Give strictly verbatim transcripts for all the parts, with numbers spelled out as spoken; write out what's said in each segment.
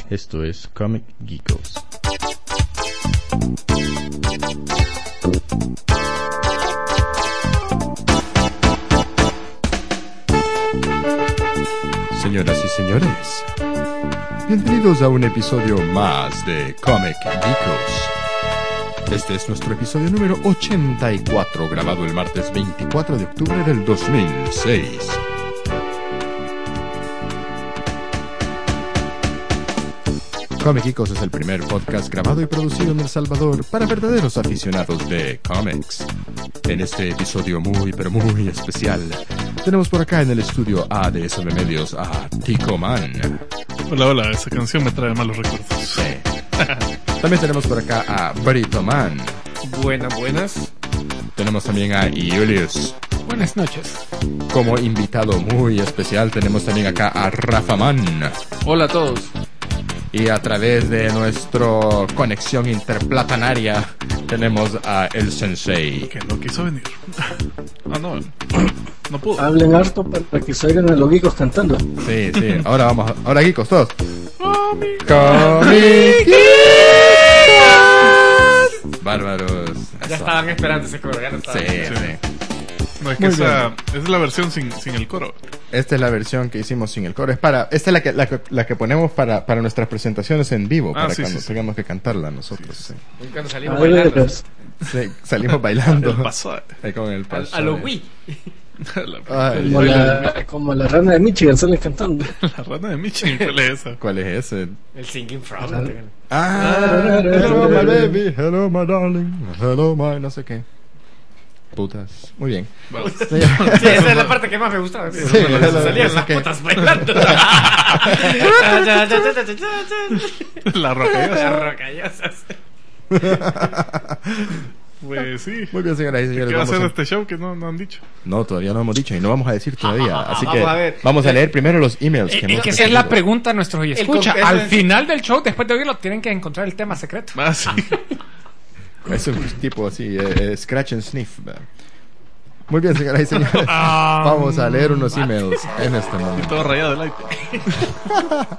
Esto es Comic Geekos. Señoras y señores, bienvenidos a un episodio más de Comic Geekos. Este es nuestro episodio número ochenta y cuatro, grabado el martes veinticuatro de octubre del dos mil seis. Comic Geekos es el primer podcast grabado y producido en El Salvador para verdaderos aficionados de cómics. En este episodio muy pero muy especial, tenemos por acá en el estudio A D S M Medios a Tico Man. Hola, hola, esa canción me trae malos recuerdos. Sí. También tenemos por acá a Brito Man. Buenas, buenas. Tenemos también a Julius. Buenas noches. Como invitado muy especial tenemos también acá a Rafa Man. Hola a todos. Y a través de nuestra conexión interplatanaria tenemos a el Sensei. Que no quiso venir. Ah, no. No pudo. Hablen harto para que se oigan a los geekos cantando. Sí, sí. Ahora vamos. Ahora geekos todos. Comic. Comic. Bárbaros. Ya estaban esperando ese coro. Ya no estaban. Sí, sí. No, es que esa, esa es la versión sin, sin el coro. Esta es la versión que hicimos sin el coro. Es para, esta es la que, la, que- la que ponemos para, para nuestras presentaciones en vivo, Ah, para sí, cuando sí, sí. tengamos que cantarla nosotros. Sí. Y cuando A salimos ver, bailando. veras. Sí, salimos bailando. El pasado. Ahí con el A, paso. a lo Wii. La, Ay, Como la, como la rana de Michigan salen cantando. la rana de Michigan, ¿cuál es esa? ¿Cuál es ese? El Singing Frog. Ah, hello my baby, hello my darling, hello my no sé qué. Putas. Muy bien. Bueno, Sí. Sí, esa es la parte que más me gustaba. Sí, Cuando es la- salían es las que- putas bailando. la roca. Las rocallosas. Pues sí. Muy bien, señoras y ¿Qué señores. va a Vamos hacer a- este show que no, no han dicho? No, todavía no hemos dicho y no vamos a decir todavía. Así que Vamos a ver. vamos a leer primero los emails que Es hemos que esa es la recibido. pregunta a nuestros y escucha. con- Al es- final del show, después de oírlo, tienen que encontrar el tema secreto. Ah, sí. Es un tipo así, eh, eh, scratch and sniff. ¿verdad? Muy bien, señoras y señores. Ah, Vamos a leer unos emails en este Y momento. todo rayado el iPad.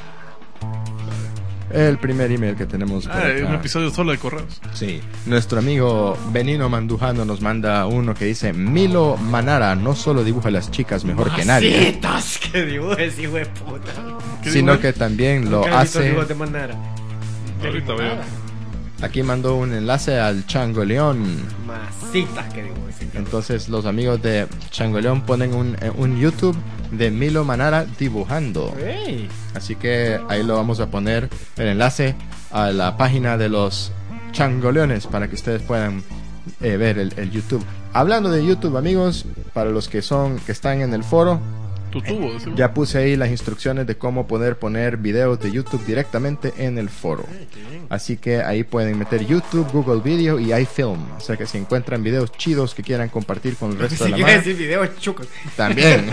El primer email que tenemos por Ah, un acá. episodio solo de correos. Sí, nuestro amigo Benino Mandujano nos manda uno que dice: Milo Manara no solo dibuja a las chicas mejor que nadie, Masitas que dibujes, hijo de puta. ¿Qué sino dibuja? que también lo Nunca he visto hace. dibujos de Manara. Ahorita veo. Aquí mandó un enlace al Chango León. Masitas que dibujes. Entonces los amigos de Chango León ponen un, eh, un YouTube de Milo Manara dibujando. Ey. Así que ahí lo vamos a poner el enlace a la página de los Changoleones para que ustedes puedan eh, ver el, el YouTube. Hablando de YouTube, amigos, para los que son que están en el foro, Tu tubo. ¿sí? ya puse ahí las instrucciones de cómo poder poner videos de YouTube directamente en el foro. Así que ahí pueden meter YouTube, Google Video y iFilm. O sea que si encuentran videos chidos que quieran compartir con el resto de Si la quieres mano, decir videos chucos. también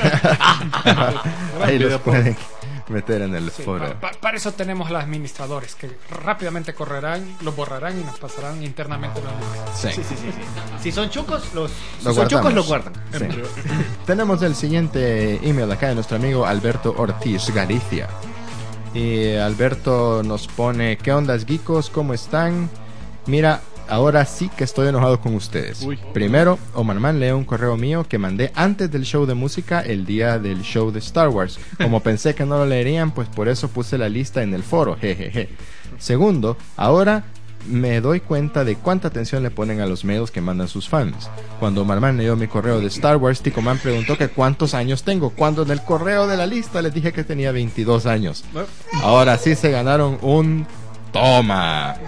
ahí los Video pueden meter en el Sí, foro. pa- pa- para eso tenemos los administradores que rápidamente correrán, los borrarán y nos pasarán internamente los links. Sí. Sí, sí, sí, sí. Si son chucos, los, si Lo son chucos, guardamos. los guardan. Sí. Tenemos el siguiente email acá de nuestro amigo Alberto Ortiz Galicia. Y Alberto nos pone: ¿qué ondas, geekos? ¿Cómo están? Mira, ahora sí que estoy enojado con ustedes. Uy. Primero, Omar Man lee un correo mío que mandé antes del show de música el día del show de Star Wars. Como pensé que no lo leerían, pues por eso puse la lista en el foro. Jejeje. Segundo, ahora me doy cuenta de cuánta atención le ponen a los mails que mandan sus fans. Cuando Omar Man leyó mi correo de Star Wars, Tico Man preguntó que cuántos años tengo, cuando en el correo de la lista les dije que tenía veintidós años. Ahora sí se ganaron un toma.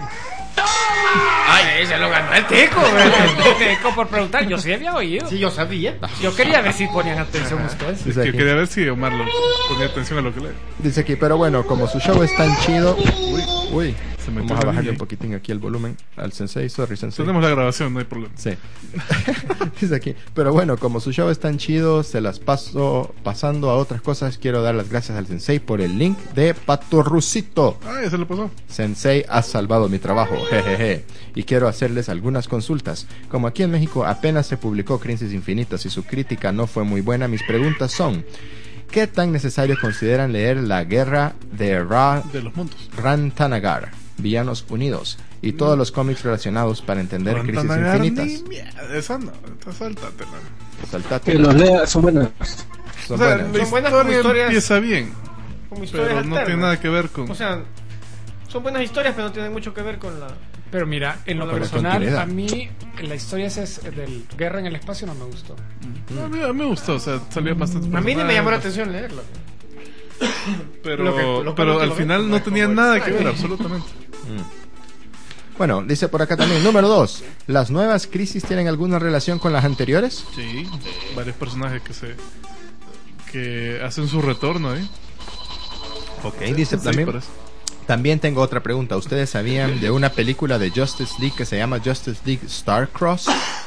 Ay, se lo ganó el tico, Te dejo por preguntar, yo sí había oído. Sí, yo sabía. Yo quería ver si ponían atención ustedes. Dice Que aquí, quería ver si Omar lo ponía atención a lo que lee. dice aquí, pero bueno, como su show es tan chido. Uy, uy. Se metió Vamos a la bajarle niña. un poquitín aquí el volumen al sensei. Sorry, sensei. Tenemos la grabación, no hay problema. Sí. Dice aquí, pero bueno, como su show es tan chido, se las paso pasando a otras cosas. Quiero dar las gracias al sensei por el link de Patorrucito. Ah, ya se lo pasó. Sensei, has salvado mi trabajo, jejeje. Y quiero hacerles algunas consultas. Como aquí en México apenas se publicó Crisis Infinitas y su crítica no fue muy buena, mis preguntas son: ¿Qué tan necesario consideran leer La Guerra de Ra De los mundos. Rantanagar, Villanos Unidos, y todos los cómics relacionados para entender Crisis Rantanagar, Infinitas? ni mierda, esa no, esta sáltatela. Saltate. Que los lea, son buenos. Son O sea, buenas. la Son buenas como historia historias- empieza bien, Como historias pero no alternas. tiene nada que ver con... O sea, son buenas historias, pero no tienen mucho que ver con la... Pero mira, en lo Pero personal, continuidad. a mí la historia esa es del Guerra en el Espacio no me gustó. a, mí, a mí me gustó, o sea, salió bastante... A mí ni me llamó la atención leerlo. Pero, Lo que- lo que pero no te al lo final ven no como tenía extraño. nada que ver, absolutamente. Bueno, dice por acá también, número dos. ¿Las nuevas Crisis tienen alguna relación con las anteriores? Sí, varios personajes que se... que hacen su retorno ahí. Ok, dice Sí, también... por eso. También tengo otra pregunta. ¿Ustedes sabían de una película de Justice League que se llama Justice League Starcross?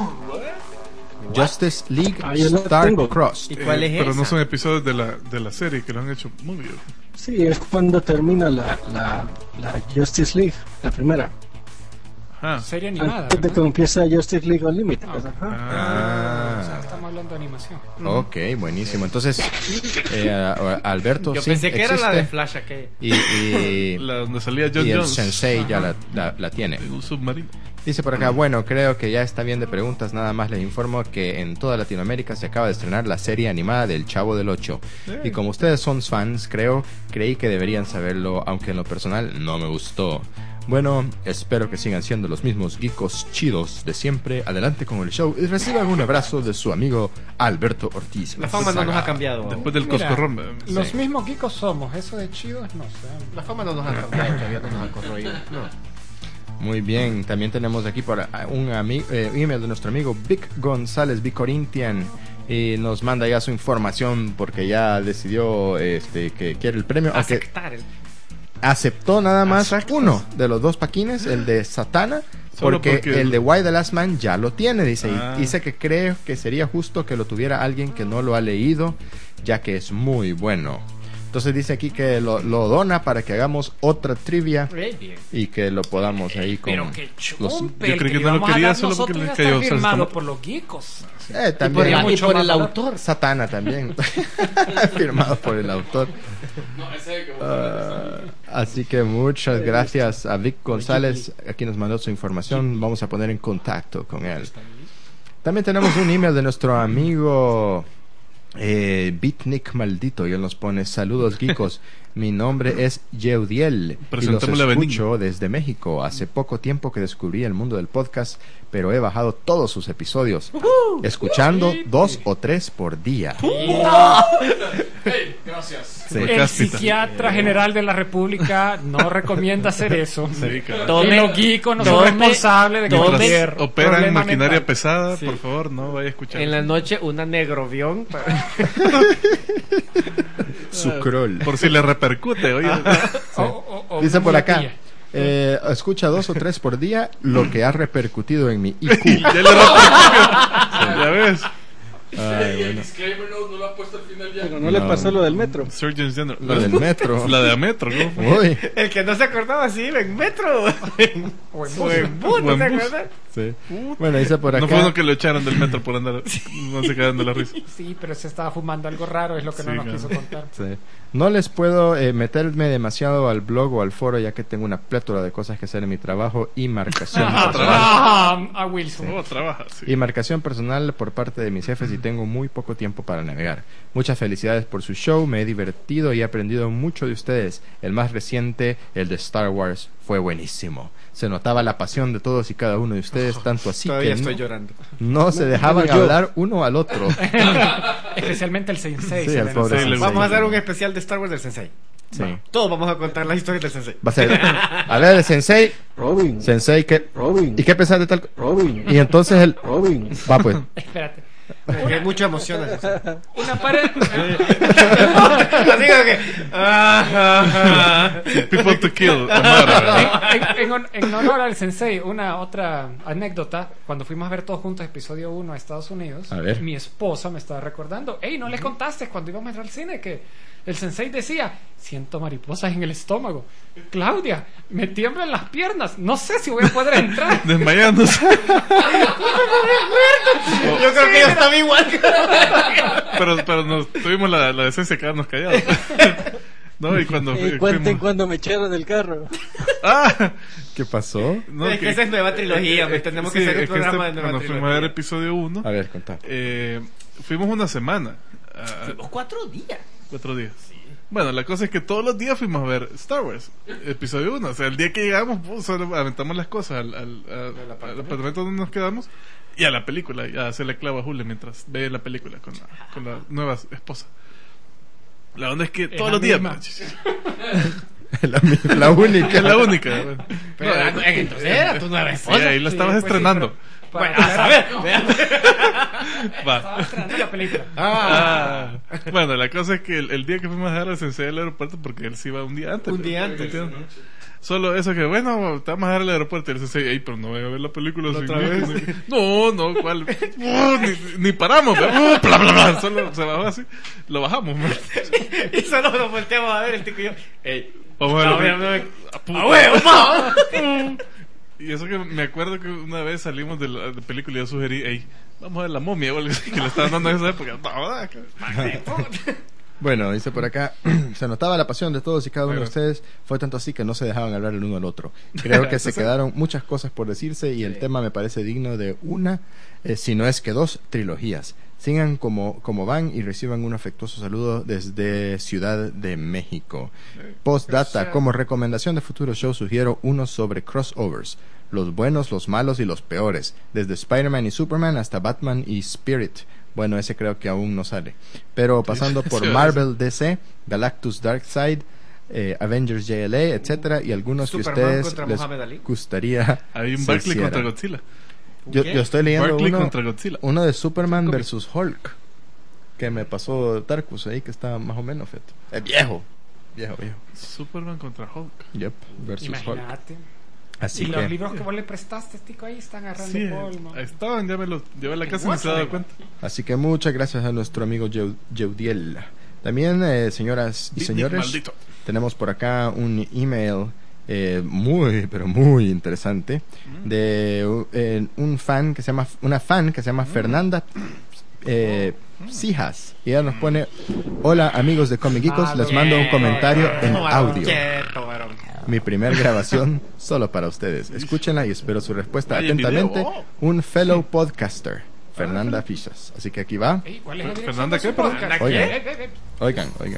Justice League Ah, yo no la tengo. Starcross. ¿Y cuál Eh, es pero esa? no son episodios de la, de la serie que lo han hecho muy bien. Sí, es cuando termina la, la, la Justice League, la primera. Ajá. Serie animada. Antes de que ¿verdad? empieza Justice League Unlimited. Ah, ok. Ajá. Ah. O sea, estamos hablando de animación. Ok, buenísimo. Entonces, eh, a- a- Alberto, Yo sí, pensé que era la de existe. Flash aquella. Y, y, La donde salía John y el Jones Sensei ya la, la- la tiene. en un submarino. Dice por acá, bueno, creo que ya está bien de preguntas. Nada más les informo que en toda Latinoamérica se acaba de estrenar la serie animada del Chavo del Ocho. Y como ustedes son fans, creo, creí que deberían saberlo, aunque en lo personal no me gustó. Bueno, espero que sigan siendo los mismos geekos chidos de siempre. Adelante con el show y reciban un abrazo de su amigo Alberto Ortiz. La fama no nos ha cambiado. Después del Mira, coscorrón. eh, Los Sí. mismos geekos somos, eso de chidos, no sé. La fama no nos ha cambiado, todavía no nos ha corroído. No. Muy bien, también tenemos aquí por un ami- eh, email de nuestro amigo Vic González, Vic Corinthian, y nos manda ya su información porque ya decidió este que quiere el premio, aunque Aceptar el... aceptó nada más Exacto. uno de los dos paquines, el de Satana, Solo porque, porque- el de Why the Last Man ya lo tiene, dice, y Ah. dice que cree que sería justo que lo tuviera alguien que no lo ha leído, ya que es muy bueno. Entonces dice aquí que lo, lo dona para que hagamos otra trivia Bien, bien. y que lo podamos ahí con Pero que los... chumpe, Yo el creí que que no lo íbamos a quería dar solo porque nosotros le ya cayó está salsa firmado tomate. por los geekos. Eh, Y por, también el, y mucho por más el valor. autor. Satana también firmado por el autor. Ah, así que muchas gracias a Vic González, aquí nos mandó su información, vamos a poner en contacto con él. También tenemos un email de nuestro amigo eh, Beatnik Maldito, y él nos pone: saludos geekos, mi nombre es Yeudiel y los Presentémosle a escucho desde México. Hace poco tiempo que descubrí el mundo del podcast, pero he bajado todos sus episodios, escuchando dos o tres por día. Sí. Por El cáspita. psiquiatra general de la República no recomienda hacer eso. Sí, claro. Tome- y los geekos no son tome- responsables de tome- cualquier Mientras operan problema maquinaria mental. pesada, Sí. por favor, no vaya a escuchar. En la noche, una negrovión. para- Sucrol. Por si le repercute, oye. O- o- o Dice una por acá, muletilla. eh, escucha dos o tres por día, lo que ha repercutido en mi I Q. ya le repercutió. Ya ves. Ay, bueno. Disclaimer note no lo ha puesto al final ya. Pero no, le No. pasó lo del metro. Surgeon General. Lo del metro. La de Ametro, ¿no? Uy, El que no se acordaba, sí, en metro. O en O bus. en bus, ¿no O en se bus. acuerdan? sí. Bueno, dice por No fue uno acá. que lo echaron del metro por andar. No se quedan de la risa. Sí, pero se estaba fumando algo raro, es lo que no Sí, nos claro. quiso contar. Sí. No les puedo eh, meterme demasiado al blog o al foro, ya que tengo una plétora de cosas que hacer en mi trabajo y marcación personal. Ah, a Wilson. Oh, trabaja, sí. Y marcación personal por parte de mis jefes, y tengo muy poco tiempo para navegar. Muchas felicidades por su show, me he divertido y he aprendido mucho de ustedes. El más reciente, el de Star Wars, fue buenísimo. Se notaba la pasión de todos y cada uno de ustedes, tanto así Todavía que estoy no, llorando. no se dejaban yo. hablar uno al otro. Especialmente el Sensei. Sí, se el le pobre nota. Sí, le- Vamos a hacer un especial de Star Wars del Sensei. Sí. Todos vamos a contar las historias del Sensei. Va a ser, a ver, el Sensei, Robin. Sensei, ¿qué? Robin. ¿Y qué pensás de tal? Robin. Y entonces el... Robin. Va pues. Espérate. Porque hay mucha emoción en el Sensei. Una pared. Así como que... ah, ah, ah. People to kill. Amara, ¿verdad? en, en- en hon- en honor al Sensei, una otra anécdota. Cuando fuimos a ver todos juntos episodio uno a Estados Unidos, A ver. mi esposa me estaba recordando: hey, ¿no les contaste cuando íbamos a entrar al cine que el Sensei decía, siento mariposas en el estómago? Claudia, me tiemblan las piernas, no sé si voy a poder entrar. Desmayándose. Yo creo que yo estaba igual. pero, pero nos tuvimos la, la decencia de quedarnos callados. No, y cuando Y fu- cuenten fuimos- cuando me echaron del carro. Ah, ¿Qué pasó? no, es que esa es nueva trilogía, me tenemos que sí, hacer un es que programa este- de nueva cuando fuimos a ver trilogía. episodio uno, A ver, contá. eh, fuimos una semana. a- Fuimos cuatro días. Cuatro días. Bueno, la cosa es que todos los días fuimos a ver Star Wars, episodio uno. O sea, el día que llegamos, pues, solo aventamos las cosas al, al, a- al apartamento donde nos quedamos y a la película, y a hacerle clavo a Julio mientras ve la película con la, con la nueva esposa. La onda es que todos la los días. misma. la, mi- la única. Es la única. Bueno. Pero No, era- eh, entonces era tu nueva Sí, esposa. ahí la Sí, estabas pues sí, estrenando. pero- Bueno, para- a saber. Va. Estaba estrenando la película. Ah, Ah, bueno, la cosa es que el, el día que fuimos a dejar al sensei al aeropuerto, porque él se iba un día antes. Un día antes. ¿entiendes? Solo eso que, bueno, te vamos a dejar al aeropuerto. Y el sensei, ey, pero no voy a ver la película sin ¿Otra mí". vez? No, no, ¿cuál? Uh, ni, ni paramos, ¿verdad? Uh, bla, bla, bla. Solo se bajó así. Lo bajamos, ¿verdad? y solo nos volteamos a ver el tico y yo. Ey, Vamos a ver no, la no, película. no, Ah, puta. ¡a huevo, vamos! Y eso que me acuerdo que una vez salimos de la de película y yo sugerí, ey, vamos a ver la momia o algo así, que le estaban dando en esa época. No, ¿verdad? Bueno, dice por acá, se notaba la pasión de todos y cada uno de Bueno. ustedes, fue tanto así que no se dejaban hablar el uno al otro. Creo que se quedaron muchas cosas por decirse y el tema me parece digno de una, eh, si no es que dos, trilogías. Sigan como, como van y reciban un afectuoso saludo desde Ciudad de México. Postdata, como recomendación de futuros shows sugiero uno sobre crossovers. Los buenos, los malos y los peores. Desde Spider-Man y Superman hasta Batman y Spirit. Bueno, ese creo que aún no sale. Pero pasando por Sí, Marvel D C, Galactus Darkseid, eh, Avengers J L A, etcétera, y algunos que Superman ustedes contra les Muhammad Ali. gustaría Hay un se Barkley hiciera. contra Godzilla. Yo, ¿Qué? yo estoy leyendo Barkley uno, contra Godzilla. uno de Superman versus Hulk, que me pasó Tarkus ahí, que está más o menos fet. Es viejo, viejo, viejo. Superman contra Hulk. Yep, versus Hulk. Imagínate. Así y los que, libros que vos le prestaste, tico, ahí están agarrando Sí, polvo. ahí estaban, ya me los llevé a la casa y me se dado cuenta. así que muchas gracias a nuestro amigo Yeu- Yeudiel. También, eh, señoras y Dick señores, maldito. tenemos por acá un email eh, muy, pero muy interesante de uh, eh, un fan que se llama, una fan que se llama Fernanda eh, Cijas. Y ella nos pone: hola amigos de Comic Geekos, les mando un comentario en audio. Quieto, varón. Mi primer grabación solo para ustedes. Escúchenla y espero su respuesta Ay, en atentamente. video, oh. Un fellow podcaster, Fernanda Fichas. Así que aquí va. Ey, ¿cuál es la dirección Fernanda, de su ¿qué? Perdón. podcast? Oigan. Eh, eh, eh, Oigan, oigan.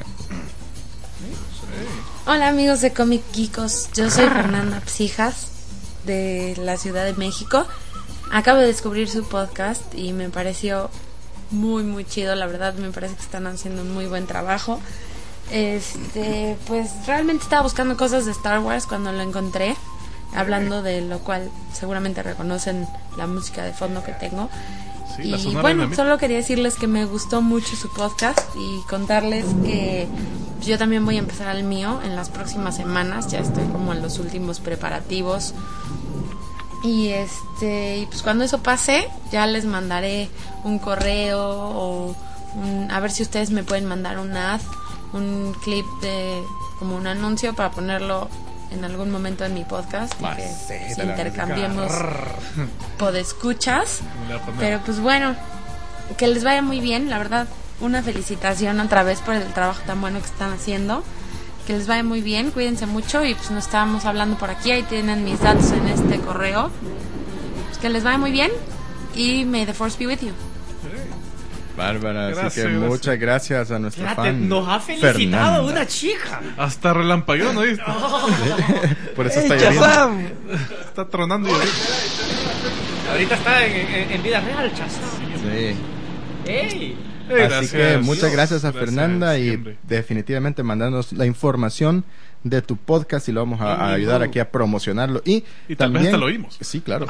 Hola amigos de Comic Geekos, yo soy Fernanda Psijas de la Ciudad de México. Acabo de descubrir su podcast y me pareció muy muy chido, la verdad me parece que están haciendo un muy buen trabajo. Este, pues realmente estaba buscando cosas de Star Wars cuando lo encontré, hablando de lo cual seguramente reconocen la música de fondo que tengo. Sí, la Y sonora bueno, dinamita. solo quería decirles que me gustó mucho su podcast y contarles que pues, yo también voy a empezar el mío en las próximas semanas. Ya estoy como en los últimos preparativos. Y este, y pues cuando eso pase, ya les mandaré un correo o un- a ver si ustedes me pueden mandar un ad, un clip de como un anuncio para ponerlo en algún momento en mi podcast y que pues, intercambiemos podescuchas. Me la voy a poner. Pero pues bueno, que les vaya muy bien, la verdad, una felicitación otra vez por el trabajo tan bueno que están haciendo. Que les vaya muy bien, cuídense mucho y pues nos estábamos hablando por aquí, ahí tienen mis datos en este correo. Pues que les vaya muy bien y may the force be with you. Bárbara, así Gracias, que gracias. muchas gracias a nuestra Fíjate, fan. nos ha felicitado Fernanda. una chica. Hasta relampagueó, ¿no viste? Por eso ¡Eh, está lloviendo. Shazam! Está tronando y ahorita. Ahorita está en, en- en vida real, chas. Sí. ¡Ey! Eh, Así gracias. que muchas gracias a Gracias, Fernanda y siempre. definitivamente mandándonos la información de tu podcast y lo vamos a, a ayudar aquí a promocionarlo. Y, Y tal vez también, hasta lo oímos. Sí, claro.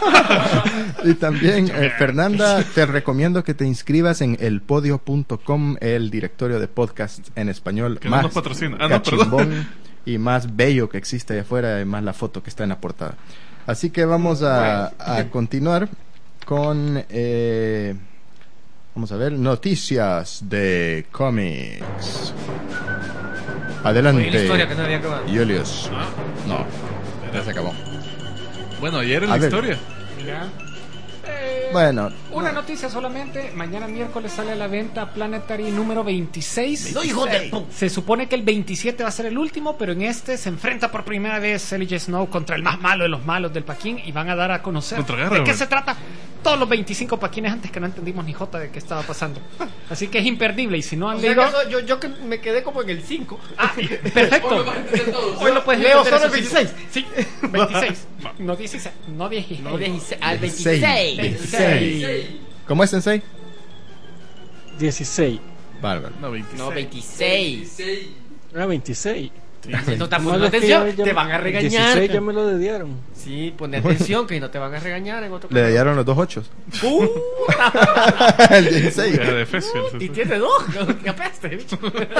Y también, eh, Fernanda, te recomiendo que te inscribas en elpodio punto com, el directorio de podcast en español Que no más nos patrocina. Ah, no, cachimbón perdón. y más bello que existe allá afuera, y más la foto que está en la portada. Así que vamos a, a continuar con... Eh, vamos a ver, noticias de cómics. Adelante. Oye, la historia que no había acabado. Julius. No, ya se acabó. Bueno, ayer en A la ver. historia. Mira. Eh, Bueno, Una no. noticia solamente, mañana miércoles sale a la venta Planetary número veintiséis. No, hijo de pu- Se supone que el veintisiete va a ser el último, pero en este se enfrenta por primera vez Elijah Snow contra el más malo de los malos del Paquín y van a dar a conocer Contra de Garra, qué man. se trata todos los veinticinco Paquines antes que no entendimos ni jota de qué estaba pasando. Así que es imperdible y si no han O sea, leído... que eso- yo, yo que me quedé como en el cinco. Ah, perfecto. Hoy lo puedes Leo entender solo el eso, sí. veintiséis. Sí, veintiséis. No dieciséis, no dieciséis. No, dieciséis, al veintiséis. veintiséis. veintiséis. ¿Cómo es, Sensei? dieciséis. Bárbaro. No, veintiséis. No, veintiséis. Ah, veintiséis. Sí. Si no estás No, poniendo es que atención, ya- ya- te van a regañar. dieciséis ya me lo dieron. Sí, pon atención que no te van a regañar en otro Le dieron los dos ochos. Uh, El dieciséis. Era de Efesios. y tiene dos. ¡Qué apeste, bicho!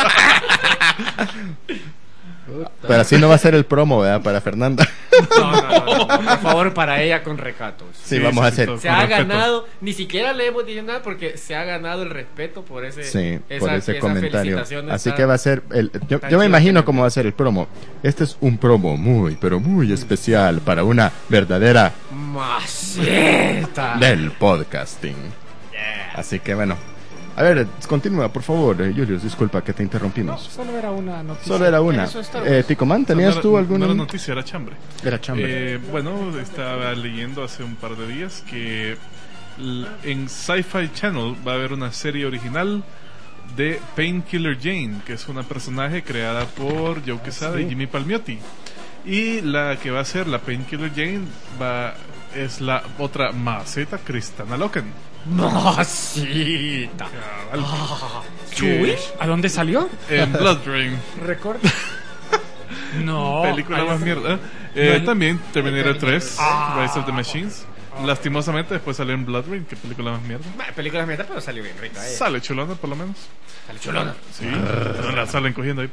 Pero así no va a ser el promo, ¿verdad? Para Fernanda. No, no, no, no, por favor, para ella con recatos. Sí, Sí, vamos sí, a sí, hacer. todo. Se Con ha respeto. ganado, ni siquiera le hemos dicho nada porque se ha ganado el respeto por ese, Sí, por esa- ese esa comentario. felicitación Así tan- que va a ser. El, yo tan yo me chido imagino que- cómo va a ser el promo. Este es un promo muy, pero muy especial para una verdadera Maceta. del podcasting. Así que bueno. A ver, continúa, por favor, eh, Julius. Disculpa que te No, interrumpimos. solo era una noticia. Solo era una. Eso está Eh, Ticoman, ¿tenías No era- tú alguna? No era noticia, era chambre. Era chambre. Eh, bueno, estaba leyendo hace un par de días que l- en Sci-Fi Channel va a haber una serie original de Painkiller Jane, que es una personaje creada por Joe Quesada y Jimmy Palmiotti. Y la que va a ser la Painkiller Jane va, es la otra maceta, Kristana Loken. Maceta. Cabal. Chuy, ¿a dónde salió? En Blood Rain. Recuerda. No. Película ahí más está. mierda. Eh, No, también Terminator tres, Ah. Rise of the Machines. Lastimosamente después salió en Blood Rain, que película más mierda. Bueno, películas mierda, pero salió bien rica. Eh. Sale chulona por lo menos. Sale chulona. Sí, no la salen cogiendo ahí.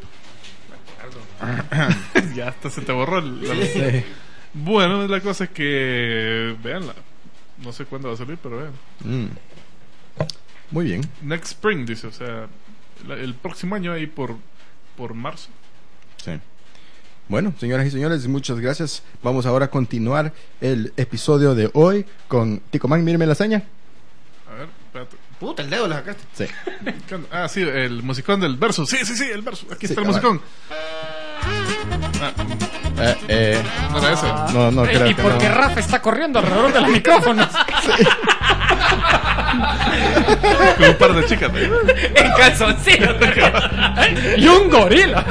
Ya hasta se te borró el, la- Sí. Bueno, la cosa es que veanla. No sé cuándo va a salir, pero vean. Mm. Muy bien. Next Spring dice, o sea, la- el próximo año ahí por por marzo. Sí. Bueno, señoras y señores, muchas gracias. Vamos ahora a continuar el episodio de hoy con Ticoman. Míreme la seña. A ver, espérate. Puta, el dedo le sacaste. Sí. ¿Qué onda? Ah, sí, el musicón del verso. Sí, sí, sí, el verso. Aquí Sí, está el cabal. musicón. Ah, Eh, eh, no era ese. no, no creo ¿Y que por no. qué Rafa está corriendo alrededor de los micrófonos? Con un par de chicas. ¿eh? En calzoncillo. y un gorila.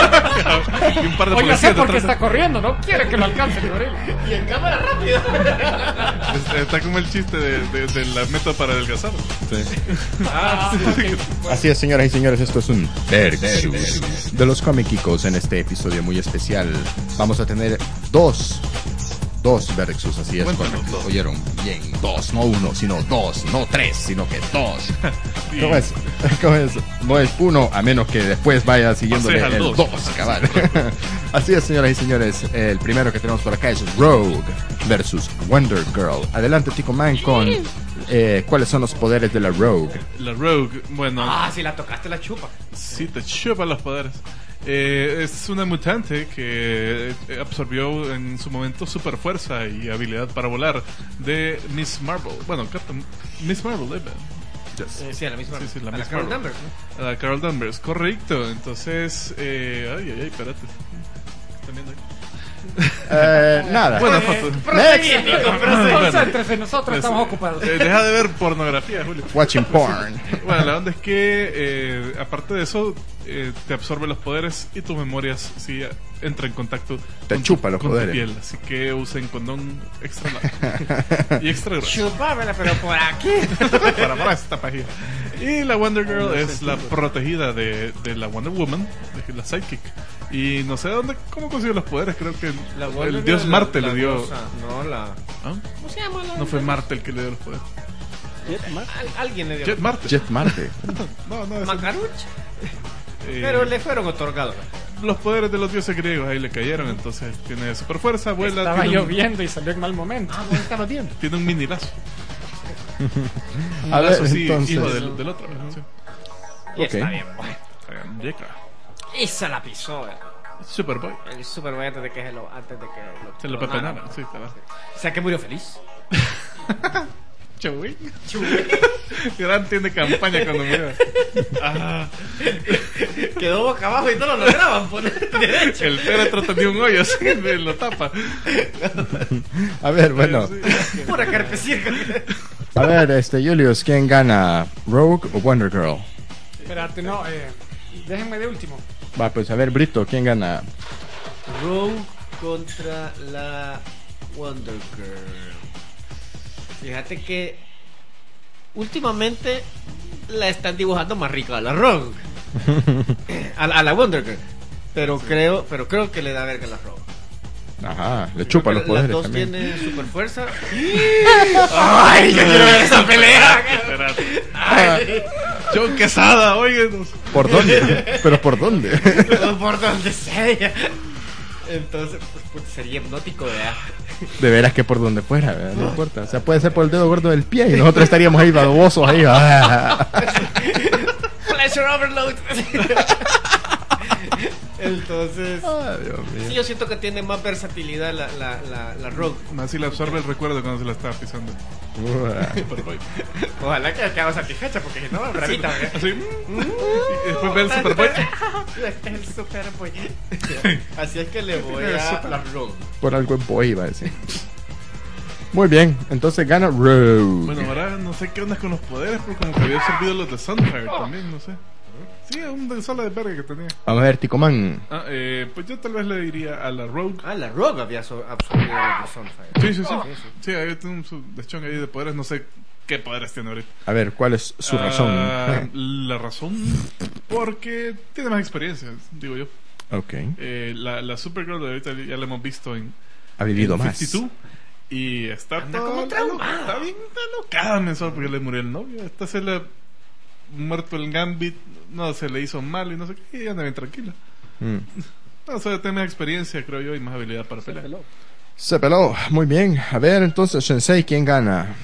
Y un par de Oiga, sé policías por qué detrás. está corriendo, no quiere que lo alcance el gorila. Y en cámara rápida. Está, está como el chiste de, de, de la meta para adelgazar. Sí. Ah, Así es, señoras y señores, esto es un Versus de los Comicicos en este episodio muy especial. Vamos a tener dos, dos Versus, así es, Cuéntanos correcto. dos. Oyeron bien, dos, no uno, sino dos, no tres, sino que dos. Y- ¿Cómo es? ¿Cómo es? No es uno, a menos que después vaya siguiéndole Pases al el dos. dos, cabal. Así es, señoras y señores, el primero que tenemos por acá es Rogue versus Wonder Girl. Adelante, Tico Man, con eh, cuáles son los poderes de la Rogue. La Rogue, bueno, Ah, si la tocaste la chupa. sí te chupa los poderes. Eh, es una mutante que eh, absorbió en su momento super fuerza y habilidad para volar de Miss Marvel. Bueno, Captain Miss Marvel, eh, yes. Eh, sí, a la misma. Sí, sí, la a la Miss Carol Marvel. Danvers, ¿no? A la Carol Danvers, correcto. Entonces, eh, ay, ay, ay, espérate. ¿Qué están viendo ahí? Eh, nada. Bueno, Next. Concéntrese, nosotros estamos ocupados. Eh, deja de ver pornografía, Julio. Watching porn. Bueno, la onda es que, eh, aparte de eso, eh, te absorbe los poderes y tus memorias si entra en contacto Te con, chupa los con poderes. tu piel. Así que usen condón extra largo y extra grueso Chupámela, pero por aquí. para, para esta página. Y la Wonder Girl es la protegida de, de la Wonder Woman, de la sidekick. Y no sé dónde, cómo consiguió los poderes. Creo que La el Wonder dios Girl, Marte la- le la dio. diosa, No, la. ¿Ah? ¿Cómo se llama la? No fue Marte el que le dio los poderes. Al- alguien le dio. Jet Marte. Jet Marte. No, no, ese- Macaruch. eh, Pero le fueron otorgados. los poderes de los dioses griegos ahí le cayeron. Entonces tiene super fuerza, vuela. Estaba tiene un- lloviendo y salió en mal momento. Ah, no estaba bien. Tiene un mini lazo. Un A ver, lazo, sí, entonces. hijo del, del otro. Sí. Y Ok. está bien, bueno. Llega. Esa la pisó, eh. Superboy. El Superboy antes de que se lo. Antes de que lo. Se lo clonaran. pepenaron. Sí, claro. O sea que murió feliz. Chewie. Gran tienda de campaña cuando murió. Ah. Quedó boca abajo y no lo lograban poner derecho. El féretro tenía un hoyo así, lo tapa. A ver, bueno. Pura carpecirca. A ver, este, Julius, ¿quién gana? ¿Rogue o Wonder Girl? Espérate, no, eh, déjenme de último. Va, pues a ver, Brito, ¿quién gana? Rogue contra la Wonder Girl. Fíjate que últimamente la están dibujando más rica a la Rogue. a, la, a la Wonder Girl. Pero sí. creo, pero creo que le da verga a la Rogue. Ajá, le chupa los poderes. Las dos también. tienen super fuerza. ¡Ay, yo quiero ver esa pelea! Espérate. Ay, John Quesada, óiganos. ¿Por dónde? ¿Pero por dónde? Por donde sea. Entonces, pues, pues, sería hipnótico, ¿verdad? De veras que por donde fuera, ¿verdad? No importa. O sea, puede ser por el dedo gordo del pie y nosotros estaríamos ahí babosos ahí. Pleasure overload. Entonces, Ay, Dios mío. sí, yo siento que tiene más versatilidad la, la, la, la Rogue. Más si le absorbe el recuerdo cuando se la estaba pisando. Superboy. Ojalá que quedaba satisfecha, porque si no, bravita. Así. Y después ve el Superboy. El Superboy. Así es que le voy a la Rogue. Por algo en boy iba a decir. Muy bien, entonces gana Rogue. Bueno, ahora no sé qué onda con los poderes, pero como que había absorbido los de Sunfire también, no sé. Sí, un sala de verga que tenía. Vamos a ver, Ticoman. Ah, eh, pues yo tal vez le diría a la Rogue. Ah, la Rogue había so- absorbido los de Sunfire. Sí, sí, sí. Sí, sí. Sí, ahí tiene un su- deschón ahí de poderes, no sé qué poderes tiene ahorita. A ver, ¿cuál es su razón? Ah, la razón, porque tiene más experiencia, digo yo. Ok. Eh, la, la Supergirl de ahorita ya la hemos visto en, Ha vivido en más. cincuenta y dos. Y está Anda toda como alo- traumada. Está bien alocada mensual porque le murió el novio. Esta se le muerto el Gambit, no se le hizo mal y no sé qué, y anda bien tranquila. Mm. No, o sea, tiene más experiencia, creo yo, y más habilidad para pelear. Se peló. Muy bien. A ver, entonces, Sensei, ¿quién gana?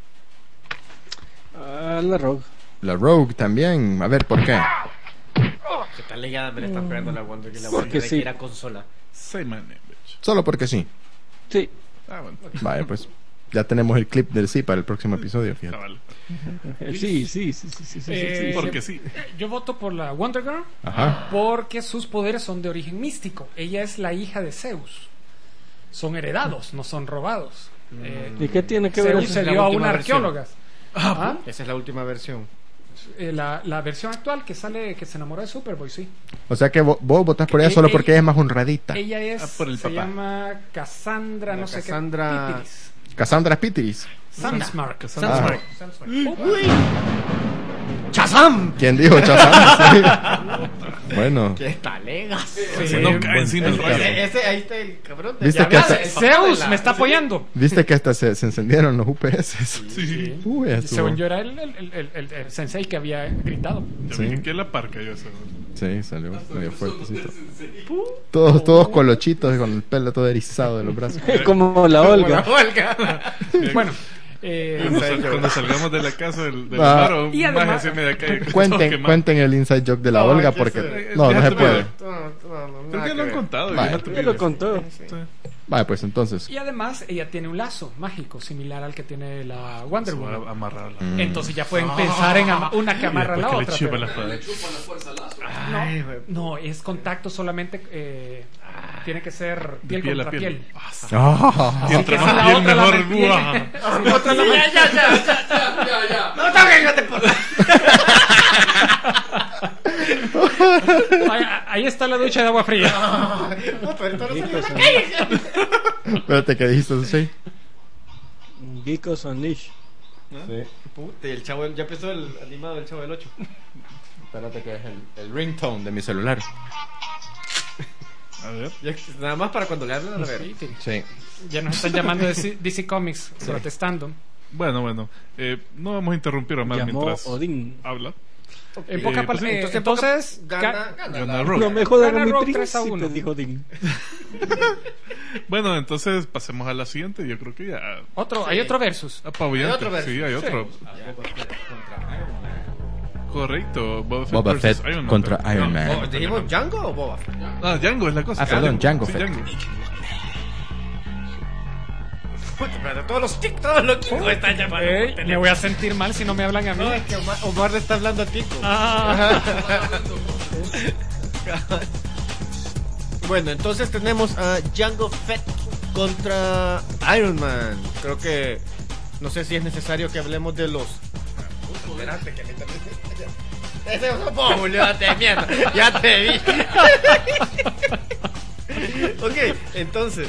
Ah, la Rogue. La Rogue también. A ver, ¿por qué? ¿Qué tal ligada me le están pegando la Wonder Girl? La Porque Wonder Girl sí. que era consola. Say my name, bitch. Solo porque sí. Sí. Ah, bueno. Vaya, pues. Ya tenemos el clip del sí para el próximo episodio, fíjate. Cabal. Sí, sí, sí, sí, sí, sí, sí, Eh, sí. Porque sí. Yo voto por la Wonder Girl Ajá. porque sus poderes son de origen místico. Ella es la hija de Zeus. Son heredados, no son robados. Eh, ¿Y qué tiene que ver Zeus eso? se la dio a última una versión. arqueóloga. ¿Ah? Esa es la última versión. Eh, la, la versión actual que sale, que se enamoró de Superboy, sí. O sea que vo- vos votás por ella Eh, solo ella- porque ella es más honradita. Ella es, Ah, por el se papá. llama Cassandra, La no sé Cassandra- qué. Pitiris. Cassandra Pitiris. Sandsmark. Cassandra. Sandsmark. Ah. Sandsmark. ¡Chazam! ¿Quién dijo Chazam? Sí. Bueno. ¡Qué talegas! Se nos cae encima el rayo. Ese, ese, ahí está el cabrón. ¿Viste Ya que ves, hasta- el papá de Zeus la- me está apoyando. ¿Viste que hasta se, se encendieron los U P S? Sí. Uy, estuvo- Según yo era el, el, el, el- el- el sensei que había gritado. Ya Sí. vi que la parca yo eso. Sí, salió medio fuertecito. Todos, todos colochitos con el pelo todo erizado de los brazos. Como la Olga. Bueno, eh, Cuando, sal- cuando salgamos de la casa del, del Ah. Amaro, Y más además- hacia media calle. todo Cuenten, quemado. cuenten el inside joke de la No, Olga que porque se- no, no se Fíjate, puede. No, no, no, Creo nada que que lo han ver. contado. Vale. ya no te Ya lo olvides. contó. Sí. Vale, pues entonces. y además ella tiene un lazo mágico similar al que tiene la Wonder Se va Woman. a amarrar la- Mm. Entonces ya pueden pensar en ama- una que Y amarra a la después que le otra. chupa pero- la espada. Chupa la fuerza al lazo. Ay, güey. No, es contacto solamente. eh, tiene que ser piel, piel a contra piel. piel. Ah. Y entre que más esa la piel, otra la mejor. mantiene. ¡Buah! Sí, la otra la Ya, mantiene. ya, ya, ya. Ya, ya. No toques, no te pongas. Ahí, ahí está la ducha de agua fría. No, pero esto no salió. Geekos, Espérate, ¿qué dijiste, sí? Geekos Unleashed. Puta, y el chavo, ya empezó el animado del chavo del ocho. Espérate que es el, el ringtone de mi celular. A ver. Ya, nada más para cuando le hablen a la verga. Sí. Ya nos están llamando de C- D C Comics protestando. Bueno, bueno. Eh, no vamos a interrumpir a Mar Llamó mientras Odín. habla. En Eh, pocas pues palabras. sí, eh, Entonces, entonces, gana, ga- gana. Gana la- Rogue. No me jodan a Gana mi Rogue tres a uno. príncipe, dijo Odín. Bueno, entonces pasemos a la siguiente. Yo creo que ya. otro, hay otro versus. Apabullante. Hay otro versus. Sí, hay otro. Correcto. Boba Fett, Boba versus Fett Iron Man. contra No, Iron Man. Oh, ¿dijimos Django o Boba Fett? Ah, Django es la cosa. Ah, perdón, Django Sí, Fett. Django. Pero todos los chicos, todos los chicos están llamando. Ey, por me teléfono. voy a sentir mal si no me hablan a mí. No, es que Omar, Omar le está hablando a Tico. Ah. Bueno, entonces tenemos a Jango Fett contra Iron Man. Creo que no sé si es necesario que hablemos de los. Espérate, que me está. Ese es un poco, ya te mierda, ya te vi. Ok, entonces.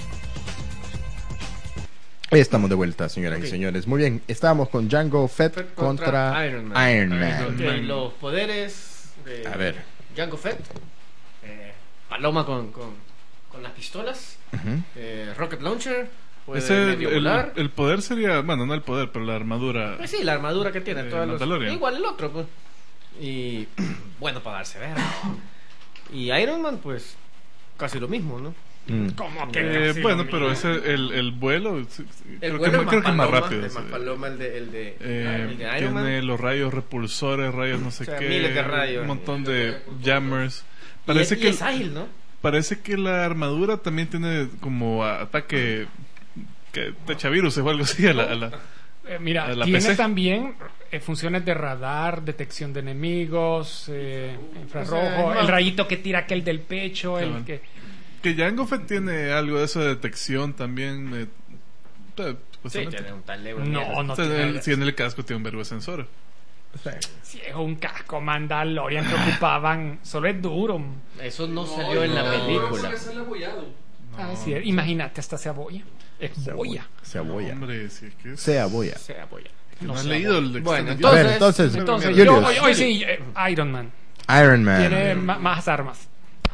Estamos de vuelta, señoras Ok. y señores. Muy bien, estábamos con Jango Fett Fett contra, contra Iron Iron Man. Man. Ok, Man. los poderes de A ver. Jango Fett. Eh, Paloma con, con, con las pistolas. Ujú. Eh, Rocket Launcher. Puede Ese, medio el, volar. el poder sería, bueno, no el poder, pero la armadura. Pues sí, la armadura que tiene. Eh, todas los- Mandalorian. igual el otro, pues. Y bueno, para darse ver. Y Iron Man, pues, casi lo mismo, ¿no? Mm. ¿Cómo que Eh, casi bueno, lo pero mismo? ese, el, el vuelo, sí, sí, El creo, vuelo que, es creo que es más paloma, rápido. es más sí. paloma el de, el de, Eh, el de Iron tiene Man. los rayos repulsores, rayos no sé O sea, qué, miles de rayos. un montón de jammers. Y Parece es, que y es ágil, ¿no? parece que la armadura también tiene como ataque que te echa virus o algo así a la, a la- Eh, mira, a la tiene P C. también eh, funciones de radar, detección de enemigos, eh, infrarrojo, O sea, es más- el rayito que tira aquel del pecho, el Cabal. que... que Jango Fett tiene algo de eso de detección también. eh, eh, Sí, supuestamente. tiene un tal de No, no O sea, tiene... el- si en el casco tiene un verbo de sensores. Si es un casco Mandalorian que ocupaban, solo es duro. Eso no salió en la película. Eso es abollado. Así es. Imagínate, hasta se aboya. Es boya. Se aboya. Hombre, si es que es- Se aboya. Se apoya. que no, no has se leído el Bueno, Extended A ver, Entonces- entonces, Entonces, Julius, yo hoy, hoy sí, eh, Iron Man. Iron Man. Tiene ma- más armas.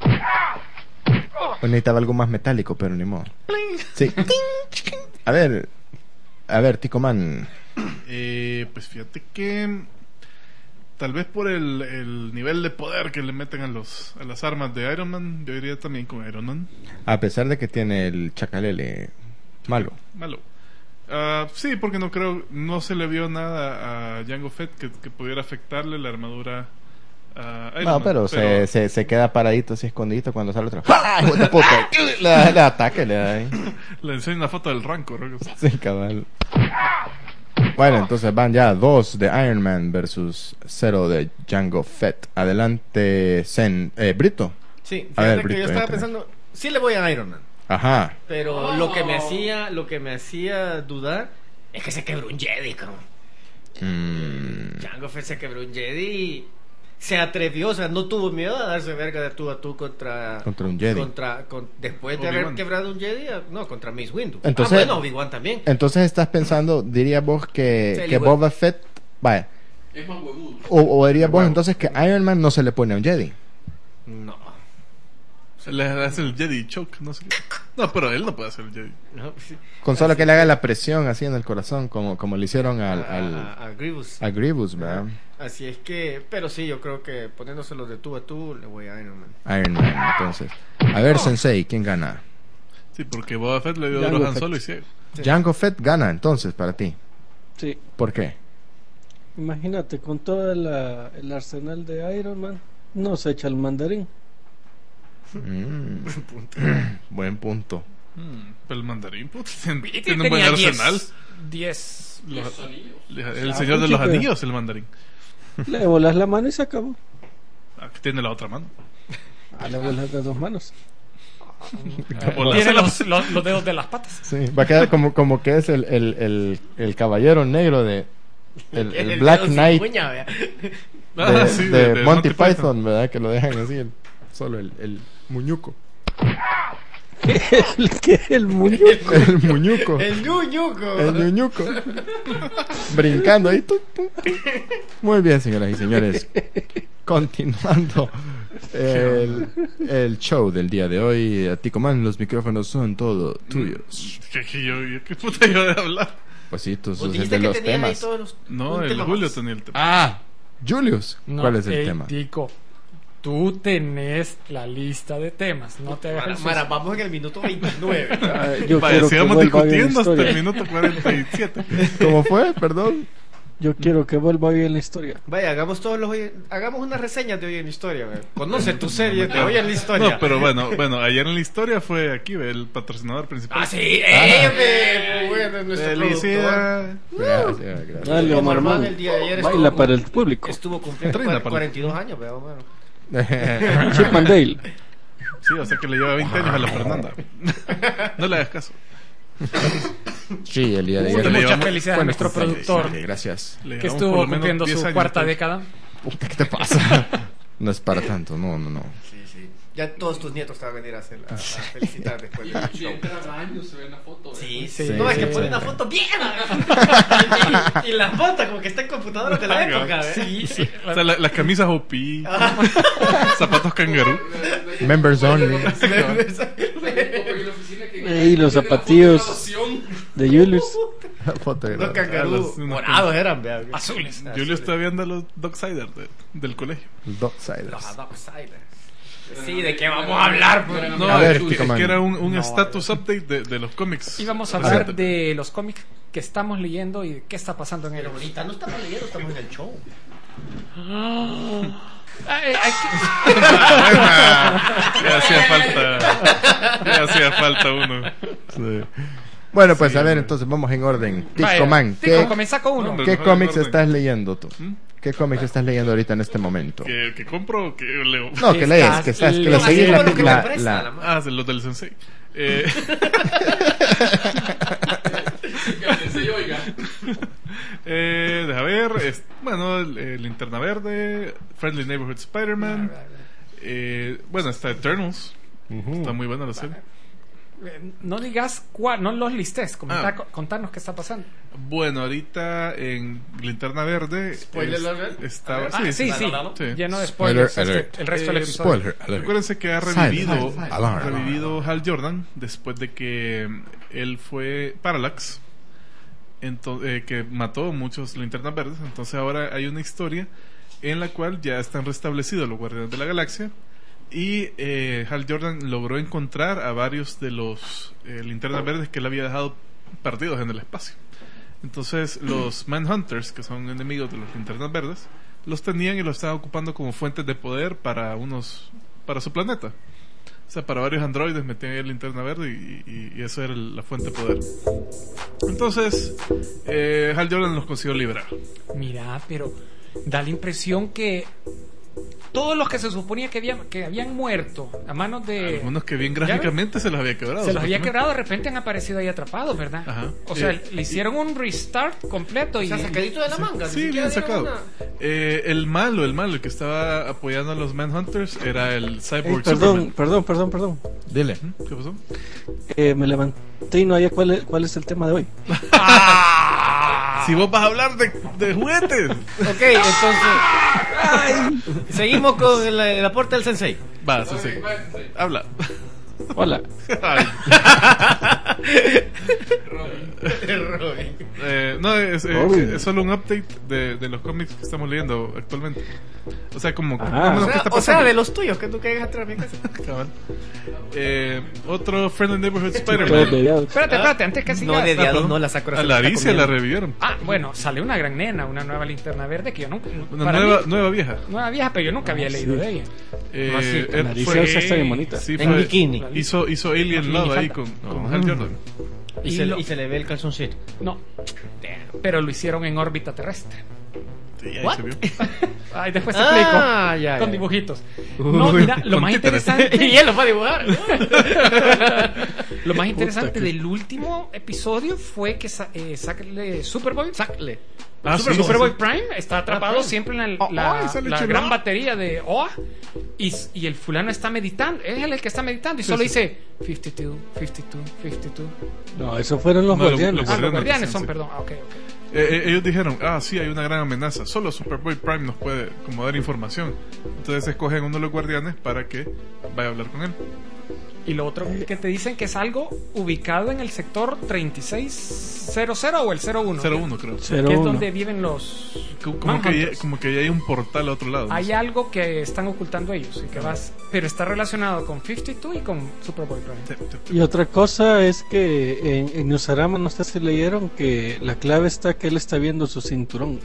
Pues necesitaba algo más metálico, pero ni modo. Sí. A ver, a ver, Tico Man. Eh, pues fíjate que tal vez por el, el nivel de poder que le meten a los a las armas de Iron Man, yo iría también con Iron Man. A pesar de que tiene el chacalele malo. Malo. Ah, sí, porque no creo, no se le vio nada a Jango Fett que, que pudiera afectarle la armadura a Iron No, Man. pero, Se, se, se queda paradito así escondidito cuando sale otro. ¡Ah, hijo de puta! Le, le ataque, le da ahí. le enseño una foto del Rancor. ¿no? Sí, cabal. Bueno, entonces van ya dos de Iron Man versus cero de Jango Fett. Adelante, Zen. Eh, Brito. Sí, A fíjate ver, que Brito, yo estaba entra. pensando, sí le voy a Iron Man, Ajá. pero lo que me hacía, lo que me hacía dudar es que se quebró un Jedi, cabrón. Mm, Jango Fett se quebró un Jedi y se atrevió, o sea, no tuvo miedo a darse verga de tú a tú contra Contra un Jedi. contra, con- después de Obi-Wan. haber quebrado un Jedi, no, contra Mace Windu. Entonces- ah, bueno, Obi-Wan también. Entonces estás pensando, dirías vos que, Sí, que igual. Boba Fett. Vaya. Es más huevudo. O, o dirías vos entonces que Iron Man no se le pone a un Jedi. No. Le hace el Jedi choke, no sé qué. No, pero él no puede hacer el Jedi. No, sí. Con solo que le haga la presión así en el corazón, como, como le hicieron al, a, al, a- a Grievous. a Grievous, ¿verdad? Así es que, pero sí, yo creo que poniéndoselo de tú a tú, le voy a Iron Man. Iron Man, entonces. A ver, Sensei, ¿quién gana? Sí, porque Boba Fett le dio Jango duro a Han Fett. Solo y ciego. Sí. Jango Fett gana, entonces, para ti. Sí. ¿Por qué? Imagínate, con todo la- el arsenal de Iron Man, no se echa el mandarín. Mm. Buen punto. Mm, pero el mandarín, puta, tiene, Y tiene un buen tenía arsenal. diez Los- Los anillos. el Ah, señor de pues, los chica. anillos, el mandarín. Le volas la mano y se acabó. Aquí tiene la otra mano. Ah, le volas las dos manos. Hola. Tiene los, los, los dedos de las patas. Sí, va a quedar como, como que es el, el, el, el caballero negro de. El, el Black dedo sin Knight uña, vea. de, Ah, sí, de Monty, Python, ¿verdad? Que lo dejan así, el- solo el, el muñuco. el que el muñeco. El muñuco. El ñuñuco. El ñuñuco. Brincando ahí. tu, tu, tu. Muy bien, señoras y señores. Continuando el, el show del día de hoy. A Tico Man, los micrófonos son todo tuyos. ¿Qué, qué, yo, yo- ¿Qué puta yo de hablar? Pues sí, tú Vos sos el dijiste de que los tenían ahí temas. todos los- No, un el tema Julio más. tenía el tema. Ah, Julius. No, ¿Cuál es el ey, tema? Tico, tú tenés la lista de temas. No te hagas Mara, el Mara, sucio. vamos en el minuto veintinueve. Ah, yo Vaya, quiero que sigamos vuelva a la discutiendo hasta historia. el minuto cuarenta y siete. ¿Cómo fue? Perdón. Yo quiero que vuelva hoy en la historia. Vaya, hagamos todos los hoy, hagamos unas reseñas de hoy en la historia, güey. Conoce tu serie de hoy en la historia. No, pero bueno, bueno, ayer en la historia fue aquí, ve, el patrocinador principal. Ah, sí, eh, ve, bueno, nuestro productor. Felicidad. Gracias, gracias. Dale, Omar Omar Man Man. el día de ayer Baila estuvo- para el público. Estuvo cumpliendo Treinta, cuar- para- cuarenta y dos años, veo, bueno. Chip and Dale. Sí, o sea que le lleva veinte años a la Fernanda. No le hagas caso. Sí, el día de Puta, ayer. le Mucha llevamos- felicidad a Bueno, nuestro sí, productor sí, gracias. Le que llevamos estuvo por lo menos cumpliendo diez su años, cuarta pues. década. Puta, ¿qué te pasa? No es para tanto, no, no, no. Sí, sí. Ya todos tus nietos te van a venir a, hacer, a, a felicitar después Y del show. bien cada año se ve en la foto. Sí, ¿verdad? sí. Sí. No, es que Sí. pone una foto bien. y, y la foto como que está en computadoras de la época, ¿eh? Sí, sí. O sea, la- las camisas O P, zapatos kangaroo. Members only. Hay un poco ahí en la oficina que- Y los que la foto zapatillos. de graduación. De Julius. Foto de Los graduación. cangarús Ah, los- morados eran, vea. Azules. Julio está viendo a los Docksiders de- del colegio. Docksiders. Los Adoptsiders. Sí, ¿de qué vamos a hablar? Pues? No, A ver, es, que, Kiko es Man. que era un, un No, status update de, de los cómics. Y vamos a hablar Recientes. de los cómics que estamos leyendo y de qué está pasando en Pero ellos. ahorita no estamos leyendo, estamos en el show. Ay, hay que- Ya hacía falta. Ya hacía falta uno. Sí. Bueno, pues a ver, entonces vamos en orden. Vaya, Tico Man, Tico, ¿qué, comienza con uno. Hombre. ¿qué mejor cómics en orden. estás leyendo tú? ¿Mm? ¿Qué cómics estás leyendo ahorita en este momento? ¿Que, que compro o que leo? No, que Estás lees, que estás, que le leyendo. seguís Así la, es lo que la- me presta, la- la madre. Ah, los del Sensei. Eh, Que se oiga. eh, deja ver. es- bueno, el, el Linterna Verde, Friendly Neighborhood Spider-Man. Eh, bueno, está Eternals. Está muy buena la serie. Eh, No digas cuál, no los listes. Comenta- Ah. co- contarnos qué está pasando. Bueno, ahorita en Linterna Verde Spoiler es- alert. estaba, Ah, sí, sí. sí. Lleno de Spoiler spoilers. este, alert. el resto del Eh, episodio. Spoiler alert. Recuérdense que ha Silent, revivido, silent, silent. Alarm, revivido Hal Jordan después de que él fue Parallax, ento- eh, que mató muchos linternas verdes. Entonces ahora hay una historia en la cual ya están restablecidos los Guardianes de la Galaxia y eh, Hal Jordan logró encontrar a varios de los eh, linternas verdes que él había dejado perdidos en el espacio. Entonces los Manhunters, que son enemigos de los linternas verdes, los tenían y los estaban ocupando como fuentes de poder para unos para su planeta. O sea, para varios androides metían ahí el linterna verde y, y, y eso era el- la fuente de poder. Entonces, eh, Hal Jordan los consiguió liberar. Mira, pero da la impresión que todos los que se suponía que habían, que habían muerto a manos de... Algunos que bien ¿Ya ves? gráficamente se los había quebrado. Se los había supuestamente. quebrado, de repente han aparecido ahí atrapados, ¿verdad? Ajá. O sea, Eh, le hicieron un restart completo O y... sea, sacadito de la manga. ni Sí, siquiera bien dieron sacado. una- Eh, el malo, el malo, el que estaba apoyando a los Manhunters era el Ey, Cyborg perdón, Superman. perdón, perdón, perdón. Dile. ¿Mm? ¿Qué pasó? Eh, me levanté y no había cuál es, cuál es el tema de hoy. Si vos vas a hablar de, de juguetes. Ok, entonces. Seguimos con el, el aporte del sensei. Va, sí, sí. Habla. Hola. Ay. Robin. Eh, no, es, eh, Robin. es solo un update de, de los cómics que estamos leyendo actualmente. O sea, como... Ah. más o menos O qué sea, está o sea, pasando. de los tuyos, que tú caigas atrás de mi casa. Cabal. Eh, otro Friendly Neighborhood Todos Spider-Man. dediados. Espérate, espérate, antes que sigas... No, de Ah, diados perdón. no, la Sakura A se la está Alicia la comiendo. revivieron. Ah, bueno, sale una gran nena, una nueva linterna verde que yo nunca... Una para nueva, mí, nueva vieja. nueva vieja, pero yo nunca había leído sí. de ella. Eh, Ah, sí, él La fue- Alicia está bien bonita. sí, En fue- bikini. Hizo, hizo Alien Bikini Love ahí falta. con, con Hal Jordan. Y, Y se, lo- y se le ve el calzoncito. No, pero lo hicieron en órbita terrestre. Sí, ahí What? se vio. Ay, después te Ah, explico. ya, Con ya. dibujitos. No, mira, lo con más títeres. interesante... Y él lo va a dibujar. Lo más interesante que- del último episodio fue que sa- eh, sacle- Superboy, Sacle. Ah, Super- sí, Superboy sí, Prime está atrapado Prime. siempre en el- Oh, la, ay, sale la chulo. gran batería de O A y, y el fulano está meditando, es él el que está meditando y Sí, solo sí. dice cincuenta y dos, cincuenta y dos, cincuenta y dos. No, esos fueron los No, lo- guardianes. lo- Ah, los Guardianes, guardianes sí, son, sí. perdón. Ah, ok, ok. Eh, eh, ellos dijeron, ah, sí, hay una gran amenaza. Solo Superboy Prime nos puede como dar información. Entonces escogen uno de los guardianes para que vaya a hablar con él. Y lo otro que te dicen que es algo ubicado en el sector treinta y seis cero cero o el cero uno. cero uno creo. Cero Que es uno. donde viven los Como, como que Manhunters. ya, como que ya hay un portal a otro lado. ¿no? Hay algo que están ocultando ellos y que vas, pero está relacionado con cincuenta y dos y con Superboy Prime. Sí, sí, sí. Y otra cosa es que en, en Newsarama, no sé si leyeron, que la clave está que él está viendo su cinturón.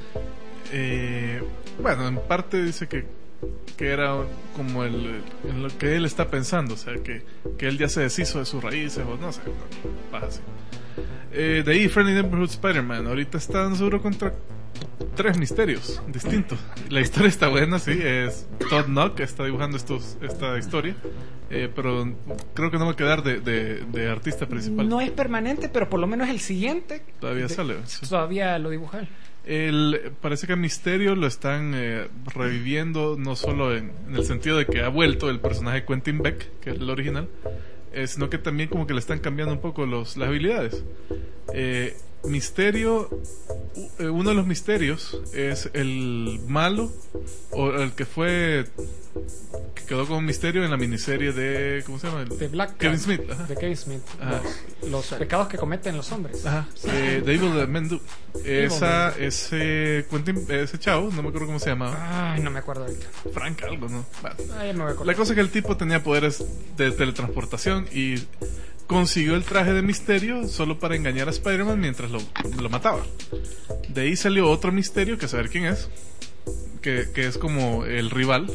Eh, bueno, en parte dice que, que era como el, en lo que él está pensando, o sea, que, que él ya se deshizo de sus raíces o no sé, no, pasa así. Eh, de ahí, Friendly Neighborhood Spider-Man. Ahorita están seguro contra tres misterios distintos. La historia está buena, sí. Es Todd Knock está dibujando estos, esta historia. Eh, pero creo que no va a quedar de, de, de artista principal. No es permanente, pero por lo menos el siguiente Todavía de- sale. Sí. todavía lo dibuja él. El, parece que a Misterio lo están eh, reviviendo, no solo en, en el sentido de que ha vuelto el personaje Quentin Beck, que es el original, eh, sino que también como que le están cambiando un poco los, las habilidades. Eh, Misterio, u- eh, uno de los misterios es el malo, o el que fue, que quedó como misterio en la miniserie de, ¿cómo se llama? El- De Black Kevin Cat, Smith. Ajá. de Kevin Smith. Ajá. Los, los pecados que cometen los hombres. Ajá, eh, The Evil That Men Do. Esa, ese, Quentin, ese chavo, no me acuerdo cómo se llamaba. Ay, no me acuerdo ahorita. Frank algo, ¿no? Bueno. Ay, me voy a acordar. La cosa es que el tipo tenía poderes de teletransportación y consiguió el traje de Misterio solo para engañar a Spider-Man mientras lo, lo mataba. De ahí salió otro Misterio, que saber quién es, que, que es como el rival.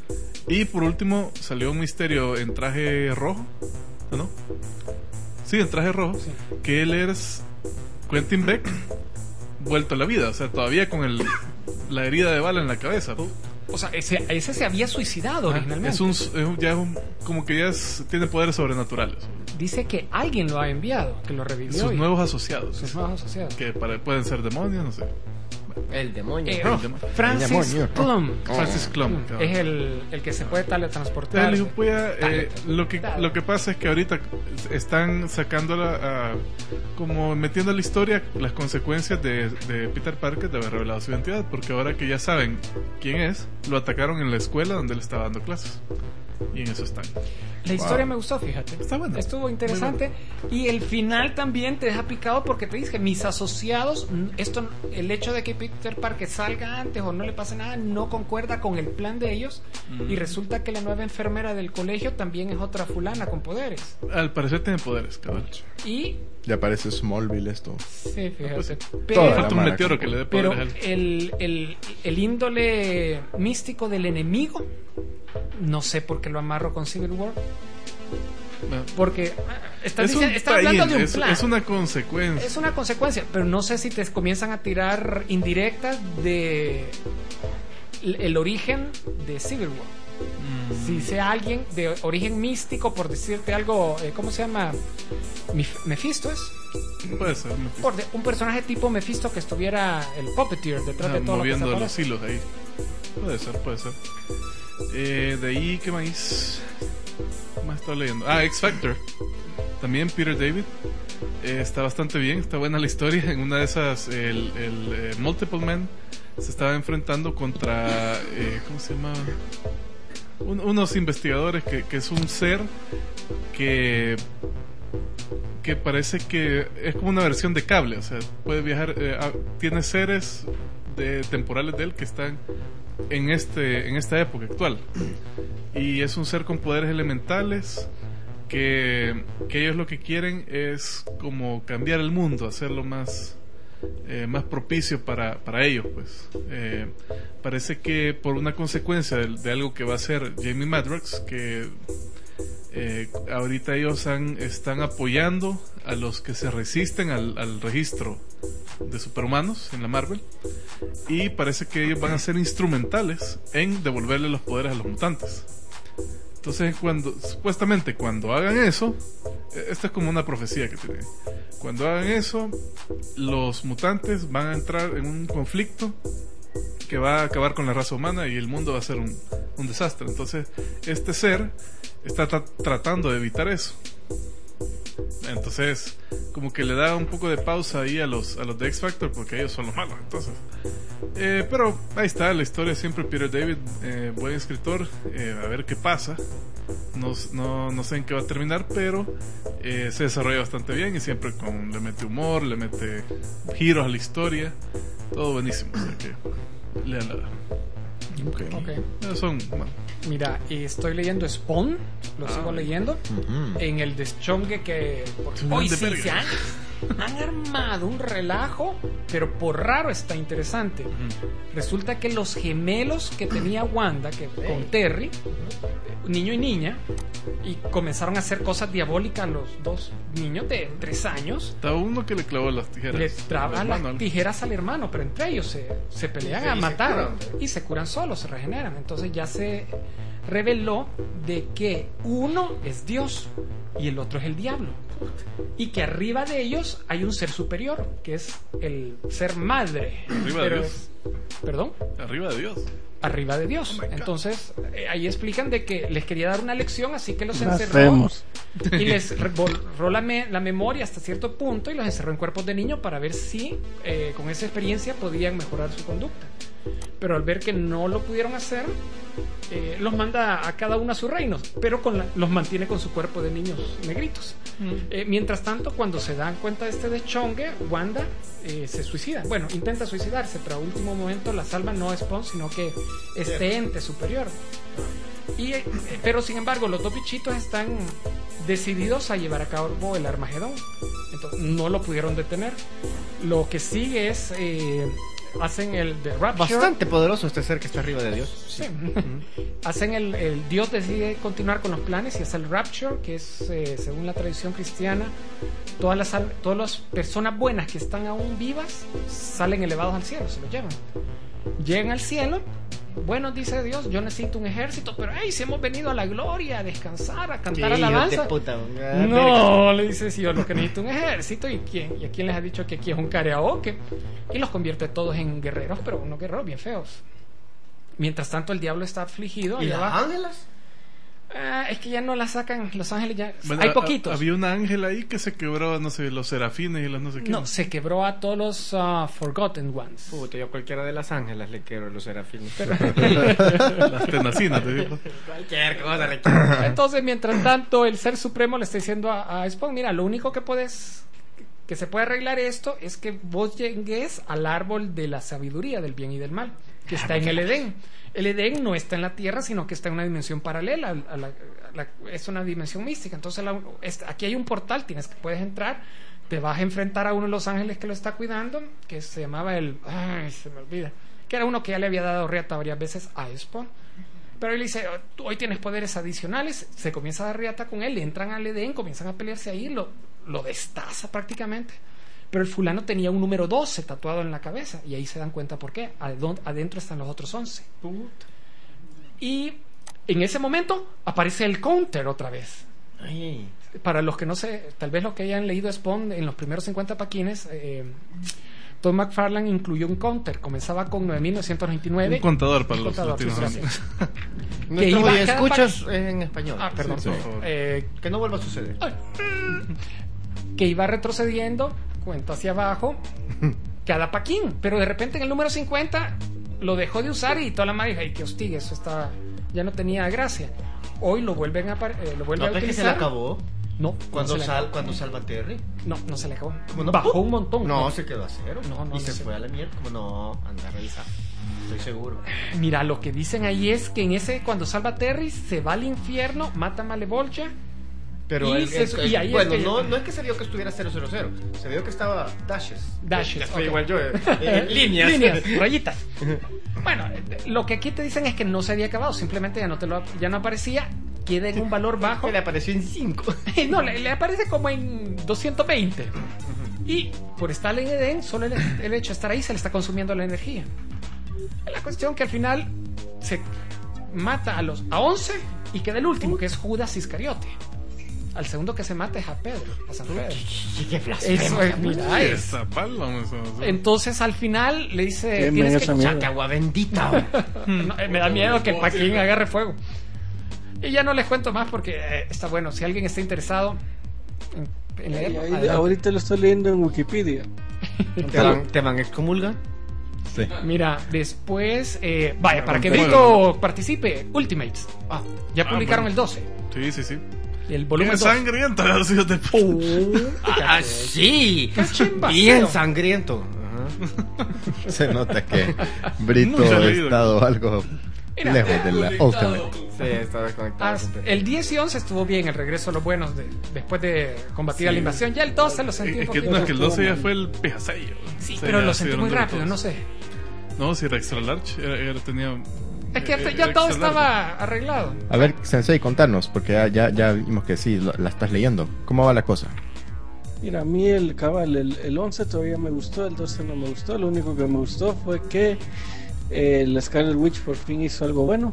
Y por último salió un Misterio en traje rojo, ¿no? Sí, en traje rojo, Sí. que él es Quentin Beck vuelto a la vida, o sea, todavía con el, la herida de bala en la cabeza. O sea, ese, ese se había suicidado Ajá, originalmente. es un, es un- ya es un- como que ya es- tiene poderes sobrenaturales. Dice que alguien lo ha enviado, que lo revivió. Sus y- nuevos asociados, sus nuevos asociados. que para- pueden ser demonios, no sé. El demonio. Eh, El demonio. Francis El demonio. Plum. Francis Clum. Plum. Es el, el que se puede teletransportar. Entonces, le digo, pues, eh, Dale. lo que lo que pasa es que ahorita están sacando la, a- como metiendo a la historia las consecuencias de, de Peter Parker de haber revelado su identidad, porque ahora que ya saben quién es, lo atacaron en la escuela donde él estaba dando clases. Y en eso están. La historia me gustó, fíjate. Está buena. Estuvo interesante. Y el final también te deja picado porque te dice, mis asociados, n- esto, el hecho de que Peter Parker salga antes o no le pase nada, no concuerda con el plan de ellos. Mm. Y resulta que la nueva enfermera del colegio también es otra fulana con poderes. Al parecer tiene poderes, cabrón. Y, Ya parece Smallville esto. sí, fíjate. Pues, Toda Pero, la Falta un mara meteoro con- que le dé pero poderes a él. el, el, el índole místico del enemigo, no sé por qué lo amarro con Civil War. Bueno, Porque ah, está, es, un diciendo- está hablando tie-in, de un es, plan. es una consecuencia. Es una consecuencia, pero no sé si te comienzan a tirar indirectas de el, el origen de Civil War. Mm. Si sea alguien de origen místico, por decirte algo, eh, ¿cómo se llama? Mif- Mephisto es. Puede ser. me- Por de- un personaje tipo Mephisto que estuviera el puppeteer detrás Ah, de todo moviendo lo que se los aparece. hilos ahí. Puede ser, puede ser. Eh, de ahí, ¿qué más? ¿Qué más estaba leyendo? Ah, X Factor. También Peter David. Eh, está bastante bien, está buena la historia. En una de esas, el, el eh, Multiple Man se estaba enfrentando contra. Eh, ¿Cómo se llama? Un- unos investigadores que, que es un ser que que parece que es como una versión de Cable, o sea, puede viajar, eh, a- tiene seres de, temporales de él que están en este en esta época actual y es un ser con poderes elementales que, que ellos lo que quieren es como cambiar el mundo, hacerlo más eh, más propicio para, para ellos, pues. Eh, parece que por una consecuencia de, de algo que va a hacer Jamie Madrox, que eh, ahorita ellos han, están apoyando a los que se resisten al, al registro de superhumanos en la Marvel, y parece que ellos van a ser instrumentales en devolverle los poderes a los mutantes. Entonces, cuando supuestamente cuando hagan eso, eh, esta es como una profecía que tienen. Cuando hagan eso, los mutantes van a entrar en un conflicto que va a acabar con la raza humana y el mundo va a ser un, un desastre. Entonces, este ser está tra- tratando de evitar eso. Entonces, como que le da un poco de pausa ahí a los a los de X Factor porque ellos son los malos. Entonces, eh, pero ahí está la historia, siempre Peter David, eh, buen escritor. Eh, a ver qué pasa. No, no, no sé en qué va a terminar, pero eh, se desarrolla bastante bien y siempre con, le mete humor, le mete giros a la historia. Todo buenísimo. O sea que léanla. Okay. Ok. Eh, Son, bueno, Mira, y estoy leyendo Spawn, lo Ah, sigo bueno. leyendo, Ujú. en el deschongue que por Es un hoy de sí verga. se han, han armado un relajo, pero por raro está interesante. Resulta que los gemelos que tenía Wanda, que con Terry, niño y niña, y comenzaron a hacer cosas diabólicas a los dos niños de tres años. estaba uno que le clavó las tijeras. Le traba al las hermano. tijeras al hermano, pero entre ellos se, se pelean Sí, a y se matar curan. y se curan solos, se regeneran. Entonces ya se reveló de que uno es Dios y el otro es el diablo. Y que arriba de ellos hay un ser superior, que es el ser madre. Arriba de Pero Dios. es- ¿Perdón? Arriba de Dios. Arriba de Dios. Oh my God. Entonces, eh, ahí explican de que les quería dar una lección, así que los encerró Blasfemos. y les re- borró la, me- la memoria hasta cierto punto y los encerró en cuerpos de niño para ver si eh, con esa experiencia podían mejorar su conducta. Pero al ver que no lo pudieron hacer, eh, los manda a cada uno a sus reinos, pero con la- los mantiene con su cuerpo de niños negritos. Eh, mientras tanto, cuando se dan cuenta de este deschongue, Wanda eh, se suicida. Bueno, intenta suicidarse, pero a último momento la salva no Spawn, sino que este ente superior. Y, eh, pero sin embargo, los dos bichitos están decididos a llevar a cabo el Armagedón. Entonces, no lo pudieron detener. Lo que sigue es. eh, hacen el The Rapture. Bastante poderoso este ser que está arriba de Dios. Sí. Hacen el, el Dios decide continuar con los planes y hace el Rapture, que es eh, según la tradición cristiana, todas las al- todas las personas buenas que están aún vivas salen elevados al cielo, se los llevan. Llegan al cielo. Bueno, dice Dios, yo necesito un ejército, pero hey, si hemos venido a la gloria, a descansar, a cantar alabanza. No, le dice, sí, yo lo que necesito un ejército. ¿Y quién? ¿Y a quién les ha dicho que aquí es un karaoke? Y los convierte todos en guerreros, pero unos guerreros bien feos. Mientras tanto, el diablo está afligido. ¿Y allá las abajo. ángelas? Ah, es que ya no la sacan Los Ángeles, ya Bueno, hay a- poquitos. Había un ángel ahí que se quebró, no sé, los serafines y los no sé qué. No, se quebró a todos los ah, Forgotten Ones. Puta, yo a cualquiera de las ángelas le quiero los serafines. Las tenacinas, te digo. Cualquier cosa le quiero. Entonces, mientras tanto, el Ser Supremo le está diciendo a, a Spawn, mira, lo único que puedes que se puede arreglar esto es que vos llegues al árbol de la sabiduría del bien y del mal, que está en el Edén. El Edén no está en la Tierra, sino que está en una dimensión paralela. A la, a la- es una dimensión mística. Entonces, la- es- aquí hay un portal, tienes que puedes entrar, te vas a enfrentar a uno de los ángeles que lo está cuidando, que se llamaba el... Ay, se me olvida. Que era uno que ya le había dado riata varias veces a Spawn. Pero él dice, "Oh, tú hoy tienes poderes adicionales". Se comienza a dar riata con él, le entran al Edén, comienzan a pelearse ahí, lo, lo destaza prácticamente. Pero el fulano tenía un número doce tatuado en la cabeza, y ahí se dan cuenta por qué. Adon- Adentro están los otros once. Y en ese momento aparece el counter otra vez. Ay, Para los que no sé, tal vez los que hayan leído Spawn en los primeros cincuenta paquines, eh, Todd McFarlane incluyó un counter. Comenzaba con nueve mil novecientos noventa y nueve. Un contador para Un los contador, sí, latinoamericanos. nuestro iba oye, cada escuchas en español. Ah, perdón. Sí, por favor. Eh, Que no vuelva a suceder. que iba retrocediendo, cuenta hacia abajo, cada paquín. Pero de repente en el número cincuenta lo dejó de usar y toda la madre dijo, ay, que hostigue, eso está, ya no tenía gracia. Hoy lo vuelven a, apar- eh, lo vuelve ¿No a ves que se utilizar. le acabó? No, Cuando, no se le sal, acabó. cuando salva a Terry. No, no se le acabó. ¿Cómo no? Bajó un montón. No, se quedó a cero. No, no, y no se sé. fue a la mierda. Como no, anda a revisar. Estoy seguro. Mira, lo que dicen ahí es que en ese, cuando salva a Terry, se va al infierno, mata a Malevolgia. Pero Y el- se- el- y ahí es bueno, que- no, no es que se vio que estuviera cero cero cero. Se vio que estaba dashes. Dashes, Ya estoy ok. igual yo. eh, eh, líneas. Líneas, rayitas. Bueno, eh, lo que aquí te dicen es que no se había acabado, simplemente ya no, te lo, ya no aparecía, queda en un valor bajo. Que le apareció en cinco. No, le, le aparece como en doscientos veinte. Y por estar en Edén, solo el, el hecho de estar ahí se le está consumiendo la energía. La cuestión que al final se mata a los a once y queda el último, que es Judas Iscariote. Al segundo que se mata es a Pedro, a San Pedro. Qué blasfemo. Eso es, mira, es. Esa palma, eso, eso. Entonces al final le dice, Qué tienes esa que mierda. Saca agua bendita. No, eh, me da miedo que el Paquín agarre fuego. Y ya no les cuento más porque eh, está bueno. Si alguien está interesado en, en leerlo, Ahí- adelante. ahorita lo estoy leyendo en Wikipedia. ¿Te van, te van a excomulgar? Sí. Mira, después, eh, vaya, para que Bueno. Brito participe, Ultimates. Ah, ya Ah, publicaron bueno. el doce. Sí, sí, sí. El volumen Bien dos. sangriento, los hijos de puta. Oh, Ah, sí. chimba, Bien feo. sangriento. Se nota que Brito Nunca ha he leído. estado algo Mira. lejos de la Ultimate. Sí, está desconectado. Ah, el diez y once estuvo bien, el regreso a los buenos de, después de combatir a la invasión. Ya el doce lo sentí un Es que, poquito. no, es que el doce ya estuvo fue el pejasello. Sí, O sea, pero ya lo se sentí dieron muy de rápido, todos. no sé. No, si era extra large, era, era- tenía. Es que era- ya era todo extra large. estaba arreglado. A ver, Sensei, contanos, porque ya, ya, ya vimos que sí, lo- la estás leyendo. ¿Cómo va la cosa? Mira, a mí el cabal, el, el once todavía me gustó, el doce no me gustó. Lo único que me gustó fue que eh, la Scarlet Witch por fin hizo algo bueno.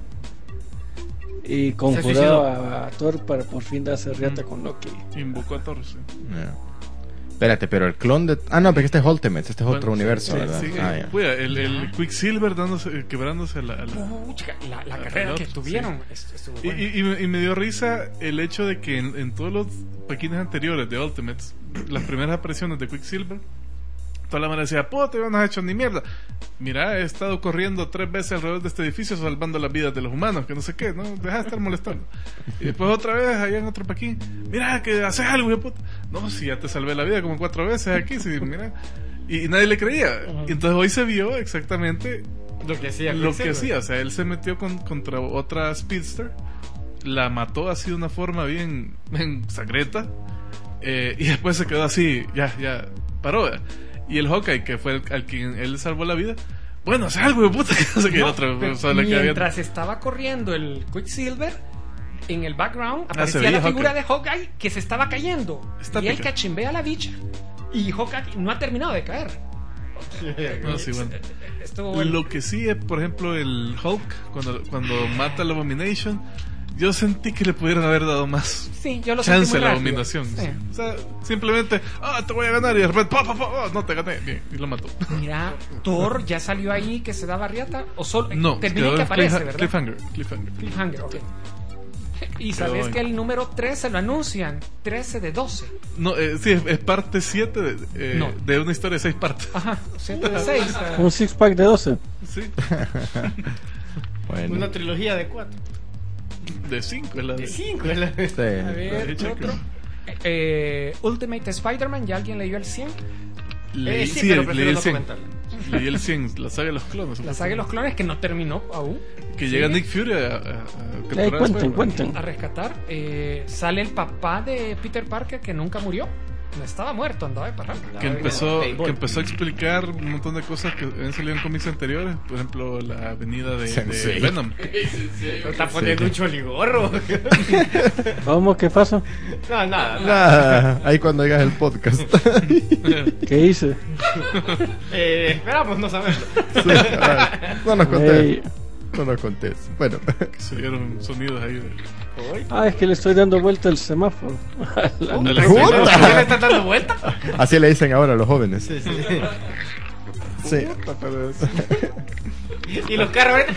Y conjuró a, a Thor para por fin darse riata con Loki. Invocó a Thor, sí. Ya. Espérate, pero el clon de... Ah, no, porque este es Ultimate, este es otro Bueno, universo, sí, ¿verdad? sí, Ah, ya. cuida, el, el Quicksilver dándose, quebrándose a la. a la- Uh, chica, la, la La carrera que pelota, tuvieron est- estuvo Y, buena. y- y me- y me dio risa el hecho de que en, en todos los paquines anteriores de Ultimates, las primeras apariciones de Quicksilver, toda la mano decía, puta, no has hecho ni mierda. Mira, he estado corriendo tres veces alrededor de este edificio salvando las vidas de los humanos, que no sé qué, ¿no? Deja de estar molestando. Y después otra vez, allá en otro paquín, mira, que haces algo, hijo de puta. No, si ya te salvé la vida como cuatro veces aquí, sí, mira. Y, y nadie le creía. Y entonces hoy se vio exactamente Lo que hacía. lo que hacía. O sea, él se metió con, contra otra Speedster, la mató así de una forma bien, bien sangrienta, eh, y después se quedó así, ya, ya, paró. ¿verdad? Y el Hawkeye, que fue el, al quien él salvó la vida, bueno, hace algo de puta, que no sé qué, No, otra pero persona que había. mientras estaba corriendo el Quicksilver, en el background Ah, se aparecía veía la figura Hawkeye. de Hawkeye que se estaba cayendo. Estática. Y él cachimbea a la bicha. Y Hawkeye no ha terminado de caer. No, sí, bueno. Estuvo bueno. Lo que sí es, por ejemplo, el Hulk, cuando, cuando mata a la Abomination, yo sentí que le pudieron haber dado más Sí, yo lo sentí chance muy a la rápido. Abominación. Sí. O sea, simplemente, ah, te voy a ganar, y de repente, pa, pa, pa, oh, no te gané, bien, y lo mató. Mira, Thor ya salió ahí que se daba riata. O solo No, termina quedó que en aparece, cliffha- ¿verdad? Cliffhanger, cliffhanger. Cliffhanger, ok. Y Quedó sabes ahí. que el número trece lo anuncian, trece de doce. No, eh, sí, es, es parte siete de, eh, No. de una historia de seis partes. Ajá, siete de seis. Un six pack de doce. Sí, Bueno, Una trilogía de cuatro. de cinco es la De de... cinco. es la- A sí. ver, Ahí checa. otro. Eh, Ultimate Spider-Man, ¿ya alguien leyó el cien? Leí, Eh, sí, sí, pero leí prefiero el no cien. comentarla. Leí el cien, la saga de los clones. La saga de los clones que no terminó aún. Que Sí. llega Nick Fury a, a, a Eh, capturar a cuenten, Spider-Man. cuenten. A rescatar. Eh, sale el papá de Peter Parker que nunca murió. No estaba muerto, andaba de parranda. Que empezó, Table. que empezó a explicar un montón de cosas que habían salido en cómics anteriores. Por ejemplo, la avenida de, de Sensei. Venom. Está poniendo un choligorro. ¿Cómo? ¿Qué pasa? No, nada. Nada, ahí cuando digas el podcast. ¿Qué hice? Eh, esperamos no saberlo. Sí, a ver, no nos contés. Ey. No nos contés. Bueno, Que se dieron sonidos ahí. De... Ah, es que le estoy dando vuelta el semáforo. La- Ándale, ¿Por qué ¡Puta! le estás dando vuelta? así le dicen ahora a los jóvenes. Sí, sí. Sí. Y los carros ahorita.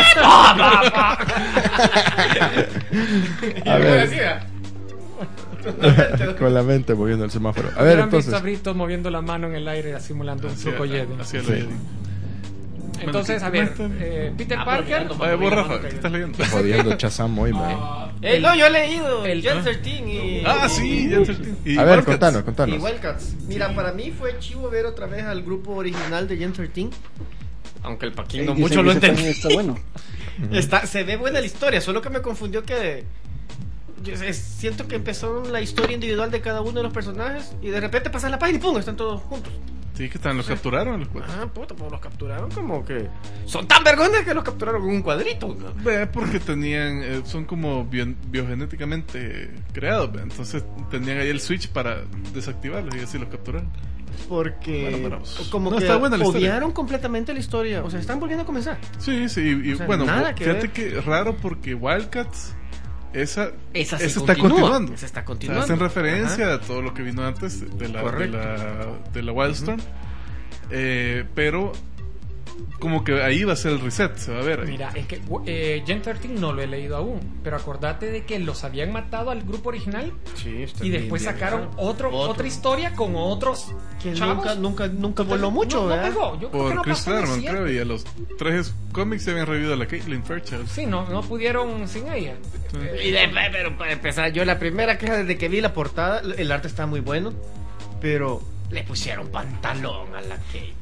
A ver, con la mente moviendo el semáforo. A ver, Hubieran visto entonces. a Brito moviendo la mano en el aire simulando un Hacia, truco Jedi. hacia Sí. la Jedi. Entonces, a ver, eh, Peter Ah, Parker. pero Oye, vos, Rafa, ¿qué estás leyendo? Jodiendo Chazam hoy, man. Eh, no, yo he leído El- Gen trece y. Ah, sí, ya te- y A ver, Wildcats. contanos, Y contanos. Wildcats. Mira, para mí fue chivo ver otra vez al grupo original de Gen trece. Aunque el Paquín no Dicen mucho que lo ese entendí. también está bueno. Está, se ve buena la historia, solo que me confundió que. Yo sé, siento que empezó la historia individual de cada uno de los personajes y de repente pasas la página y ¡pum! Están todos juntos. Sí, que están, los capturaron los cuatro. Ah, puta, pues los capturaron como que. Son tan vergones que los capturaron con un cuadrito. ¿no? Ve, porque tenían, eh, son como bio- biogenéticamente creados, ve, entonces tenían ahí el switch para desactivarlos y así los capturaron. Porque. Bueno, pero, pues, como no, que está buena la historia. odiaron completamente la historia. O sea, están volviendo a comenzar. Sí, sí, y, y O sea, bueno, nada que fíjate ver. que es raro porque Wildcats, esa, Esa sí está continúa. continuando. Esa está O sea, continuando. hacen referencia Ajá. a todo lo que vino antes de la, de Correcto. la, de la Wildstorm. Eh, pero como que ahí va a ser el reset, se va a ver ahí. Mira, es que eh, Gen trece no lo he leído aún, pero acordate de que los habían matado al grupo original Sí, está y bien, después bien, sacaron bien. otro, Otro. otra historia con otros Que chavos. nunca, nunca, nunca voló mucho, no, no ¿verdad? pegó. Yo creo que Por no Chris pasó de Claremont, cien. creo, y a los tres cómics se habían revivido a la Caitlyn Fairchild. Sí, no, no pudieron sin ella. Eh, Y de- pero para empezar, yo la primera queja desde que vi la portada, el arte está muy bueno, pero le pusieron pantalón a la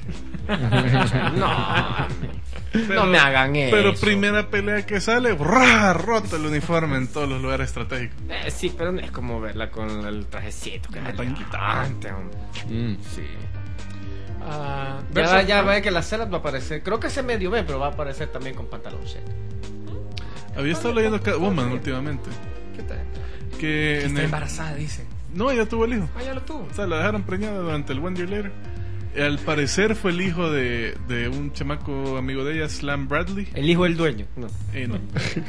Kate. No, no me hagan eso. Pero primera pelea que sale, ¡bra! Rota el uniforme en todos los lugares estratégicos. Eh, sí, pero no es como verla con el trajecito que Una es tanguita. elegante, hombre. Mm. Sí. ah, Ya, Versus- ya va que la Celat va a aparecer, creo que se medio ve, pero va a aparecer también con pantalón set. Había estado leyendo Catwoman últimamente. ¿Qué tal? Que en Está el... embarazada, dice. No, ya tuvo el hijo. Ah, ya lo tuvo. O sea, la dejaron preñada durante el One Year Later. Al parecer fue el hijo de, de un chamaco amigo de ella, Slam Bradley. El hijo del dueño. No. Eh, no.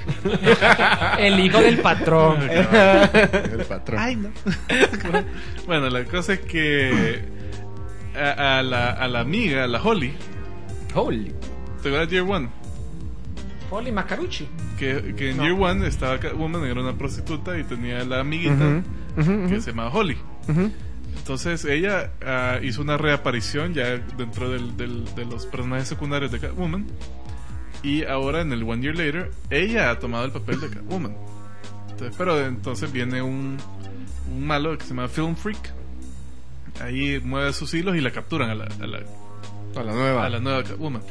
El hijo del patrón. El patrón. Ay, no. Bueno, la cosa es que a, a la, a la amiga, a la Holly, Holy. ¿te acuerdas de Year One? Holly Macarucci. Que, que en No. Year One estaba Catwoman, era una prostituta y tenía la amiguita que se llamaba Holly. Entonces ella ah, hizo una reaparición ya dentro del, del- de los personajes secundarios de Catwoman. Y ahora en el One Year Later, ella ha tomado el papel de Catwoman. Entonces, pero entonces viene un, un malo que se llama Film Freak. Ahí mueve sus hilos y la capturan a la, a la, A la nueva. a la nueva Catwoman.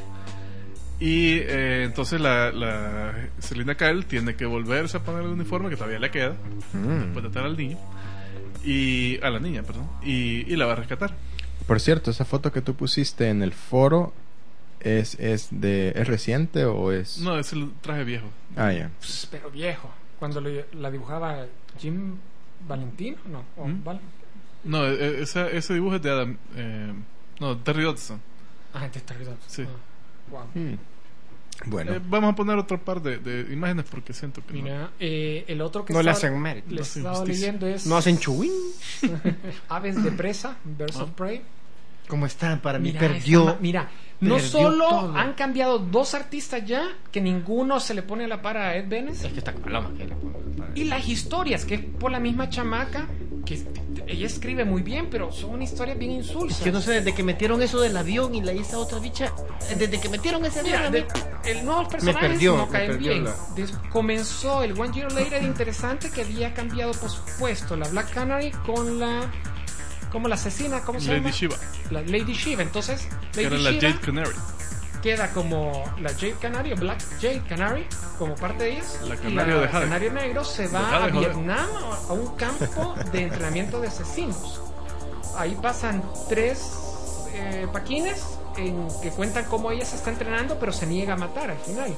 Y eh, entonces la, la Selina Kyle tiene que volverse a poner el uniforme que todavía le queda, Mm. después de atar al niño. Y a la niña, perdón. Y, y la va a rescatar. Por cierto, esa foto que tú pusiste en el foro es, es de ¿es reciente o es? No, es el traje viejo. Ah, ya. Pss, Pero viejo. Cuando lo- la dibujaba Jim Valentino, no. o ¿Mm? Val- No, e- e- esa, ese dibujo es de Adam. Eh, no, Terry Dodson. Ah, te está olvidando. Sí. Ah, wow. Mm. Bueno, Eh, vamos a poner otro par de, de imágenes porque siento que no. Mira, eh, el otro que No le estaba- hacen mérito. le no hacen estaba justicia. leyendo es No hacen chuín. Aves de presa, Birds Ah. of Prey. ¿Cómo están? Para mí Mira, perdió. esta ma- mira, no perdió solo todo. han cambiado dos artistas ya, que ninguno se le pone a la par a Ed Benes, Es que está paloma que le pongo para- y las historias, que es por la misma chamaca, que ella escribe muy bien, pero son una historia bien insulsa. Yo no sé, desde que metieron eso del avión y la esa otra bicha, desde que metieron ese avión, Mira, a mí- de- el nuevo personaje perdió, no me caen perdió bien. la- Des- comenzó el One Year Later interesante que había cambiado, por supuesto, la Black Canary con la como la asesina, ¿cómo se Lady llama? Shiva, La Lady Shiva. Entonces, que Lady era la Shiva Jade Canary. queda como la Jade Canary o Black Jade Canary como parte de ellas. La y canario la de Jade. Canario Negro se De va Jade, a joder. Vietnam a a un campo de entrenamiento de asesinos. Ahí pasan tres eh, paquines en que cuentan cómo ella se está entrenando, pero se niega a matar al final.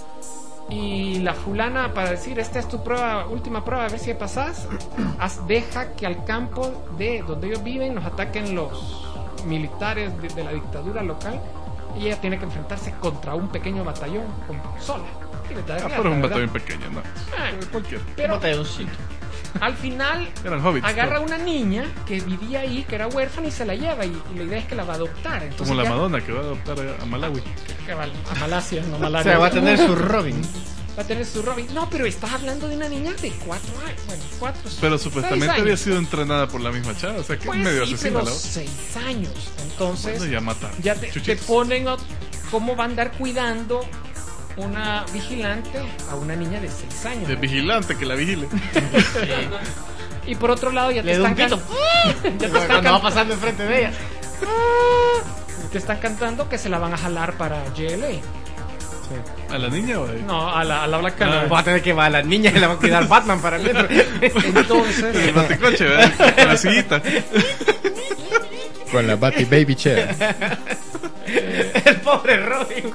Y la fulana, para decir, esta es tu prueba, última prueba, a ver si pasás, haz- deja que al campo de donde ellos viven los ataquen los militares de, de la dictadura local, y ella tiene que enfrentarse contra un pequeño batallón con, sola. Y les da Ah, guerra, pero es un ¿verdad? batallón pequeño, no. Ah, Cualquier. pero batalloncito. al final Eran hobbits. agarra a pues. una niña que vivía ahí, que era huérfana, y se la lleva, y, y la idea es que la va a adoptar. Entonces Como la ya- Madonna que va a adoptar a, a Malawi. que va a Malasia, no O Malaria. sea, va a tener su Robin. Va a tener su Robin. No, pero estás hablando de una niña de cuatro años. Bueno, cuatro. Pero seis supuestamente años. había sido entrenada por la misma chava. O sea, que Pues es medio sí, asesina pero la otra. seis años. Entonces, Bueno, ya mata. ya te, te chuchitos. ponen ot- cómo va a andar cuidando una vigilante a una niña de seis años. De vigilante que la vigile. Y por otro lado, ya te Le da están, un can- pito. ya te están Cuando va can- pasando enfrente de ella. te están cantando que se la van a jalar para G L A. ¿A la niña o a ella? No, a la, a la Black Canary. Va a tener que va a la niña y la va a cuidar Batman para el metro. El Entonces, baticoche, ¿verdad? Con la sillita. con la Batty Baby Chair. El pobre Robin,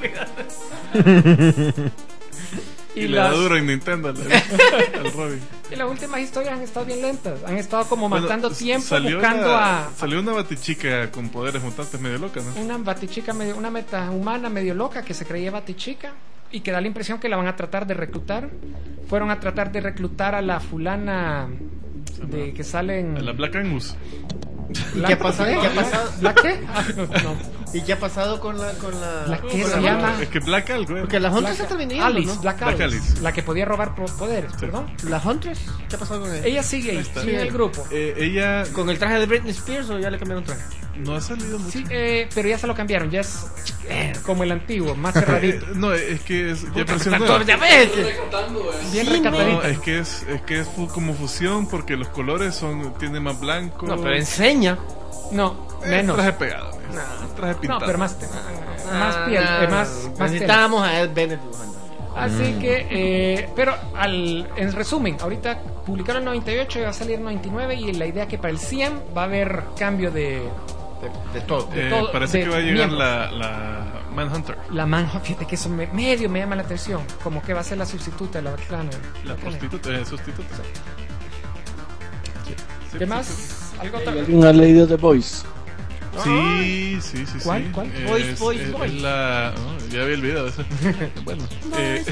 cuidado. Y, y, le da las, duro en Nintendo al, al Robin. y las últimas historias han estado bien lentas. Han estado como Bueno, matando tiempo salió buscando una- a Salió una batichica con poderes mutantes medio loca, ¿no? una batichica, medio, una meta humana medio loca que se creía batichica y que da la impresión que la van a tratar de reclutar. Fueron a tratar de reclutar a la fulana de que sale en A la Black Angus. ¿Y qué ha pasado? ¿Qué ha pasado? ¿Black qué? Ah, no, no. ¿Y qué ha pasado con la con la, La con que la se Hunter? llama Es que Black algo, ¿eh? Porque la Hunter Black- se terminó yendo, Alice, ¿no? Black, Black Alice, Alice. la que podía robar po- poderes, perdón. ¿La Huntress? ¿Qué ha pasado con ella? Ella sigue ahí, está. sigue en el grupo. Eh, ella ¿Con el traje de Britney Spears o ya le cambiaron traje? no ha salido mucho. Sí, eh, pero ya se lo cambiaron, ya es eh, como el antiguo, más Eh, cerradito. no, es que es ya versión Actor, nueva. ya ves. Estoy recortando, eh. Bien sí, recatadito. No, es que es, es que es fu- como fusión porque los colores son tiene más blanco. No, pero enseña. No, Eh, menos. traje pegado. eh. Traje pintado. No, pero más, más piel, eh, más, más tela. Necesitábamos a Ed Bennett dibujando. Así que, eh, pero al, en resumen, ahorita publicaron el noventa y ocho y va a salir el noventa y nueve y la idea es que para el cien va a haber cambio de De, de todo. Eh, todo- parece de que va a llegar miembros. la, la Manhunter. la man. Fíjate que eso me- medio me llama la atención, como que va a ser la sustituta de la Batclan. La prostituta, eh, sustituta. Sí, ¿Qué sí, más? sí. ¿Algo ¿Y tal? alguien ha leído The Voice? Sí, sí, sí. ¿Cuál? sí. ¿Cuál? Es- Voice, voice, es- voice. es la, oh, ya había olvidado eso. Bueno, eh,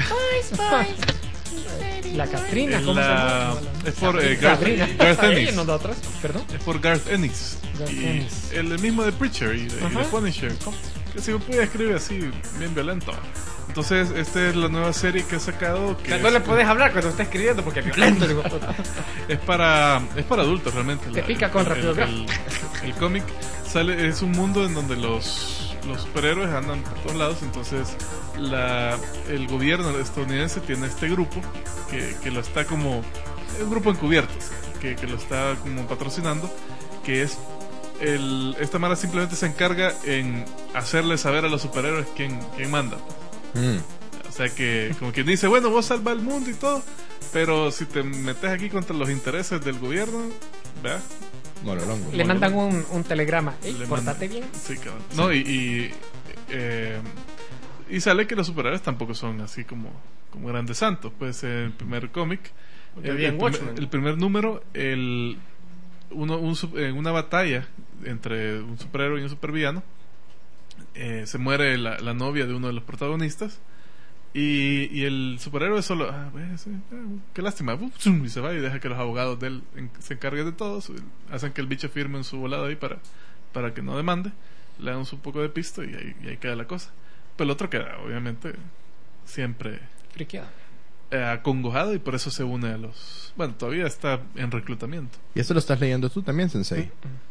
La Katrina, es, ¿cómo la, se llama? es por eh, Garth, Sabrina. Garth Ella, Ennis. nosotros, perdón. Es por Garth Ennis. Garth Y Ennis. el mismo de Preacher y de, y de Ajá. Punisher. Que si me puede escribir así, bien violento. Entonces, esta es la nueva serie que ha sacado. O Que sea, es, no le puedes hablar cuando está escribiendo porque es violento. digo. es para es para adultos realmente. Te La- pica con el- Rápido el, Graf. el, el cómic sale es un mundo en donde los los superhéroes andan por todos lados. Entonces, la el gobierno estadounidense tiene este grupo que, que lo está como es un grupo encubierto que, que lo está como patrocinando, que es el, esta mara simplemente se encarga en hacerle saber a los superhéroes quién, quién manda. Mm. O sea que, como quien dice, bueno, vos salva el mundo y todo, pero si te metes aquí contra los intereses del gobierno, ¿verdad? Mololongo. Le mandan un, un telegrama. Ey, Le pórtate mandan- bien. Sí, cabrón. No, y, y, eh, y sale que los superhéroes tampoco son así como, como grandes santos. Pues el primer cómic, Porque el, había el en primer, Watchmen. el primer número, el, uno, un, su- en una batalla entre un superhéroe y un supervillano, eh, se muere la, la novia de uno de los protagonistas. Y, y el superhéroe solo, ah, pues, sí, ah, qué lástima, ¡pum! ¡zum! Y se va y deja que los abogados de él en- se encarguen de todo, su- hacen que el bicho firme en su volado ahí para, para que no demande, le dan un poco de pisto y ahí, y ahí queda la cosa. Pero el otro queda, obviamente, siempre Friqueado. eh, acongojado y por eso se une a los... Bueno, todavía está en reclutamiento. ¿Y eso lo estás leyendo tú también, Sensei?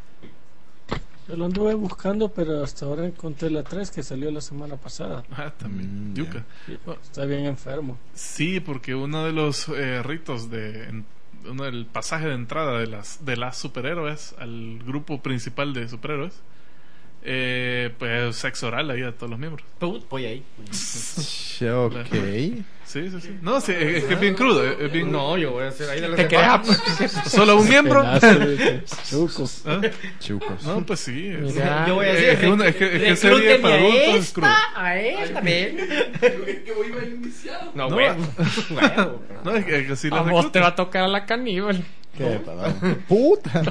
Yo lo anduve buscando, pero hasta ahora encontré la tres que salió la semana pasada. Ah, también, Mm, yuca. Está bien enfermo. Sí, porque uno de los eh, ritos de en- uno del pasaje de entrada de las de las superhéroes al grupo principal de superhéroes, eh, pues sexo oral ahí a todos los miembros. Put, voy ahí. Ok. Sí, sí, sí. No, sí, es, es que es bien crudo. Es, es bien, No, yo voy a hacer ahí de los Te demás. quedas. solo un miembro. Pedazo de chuco. ¿Ah? Chucos. No, pues sí. es- Mira. Yo voy a es, decir, que una- es que, es que serie reclútenme para a adultos es esta, crudo. a esta, ven. Que que voy a iniciado. No, No. huevo. Huevo. No, es que, es que sí A las vos te reclutan. va a tocar a la caníbal. ¿Qué? ¡Puta!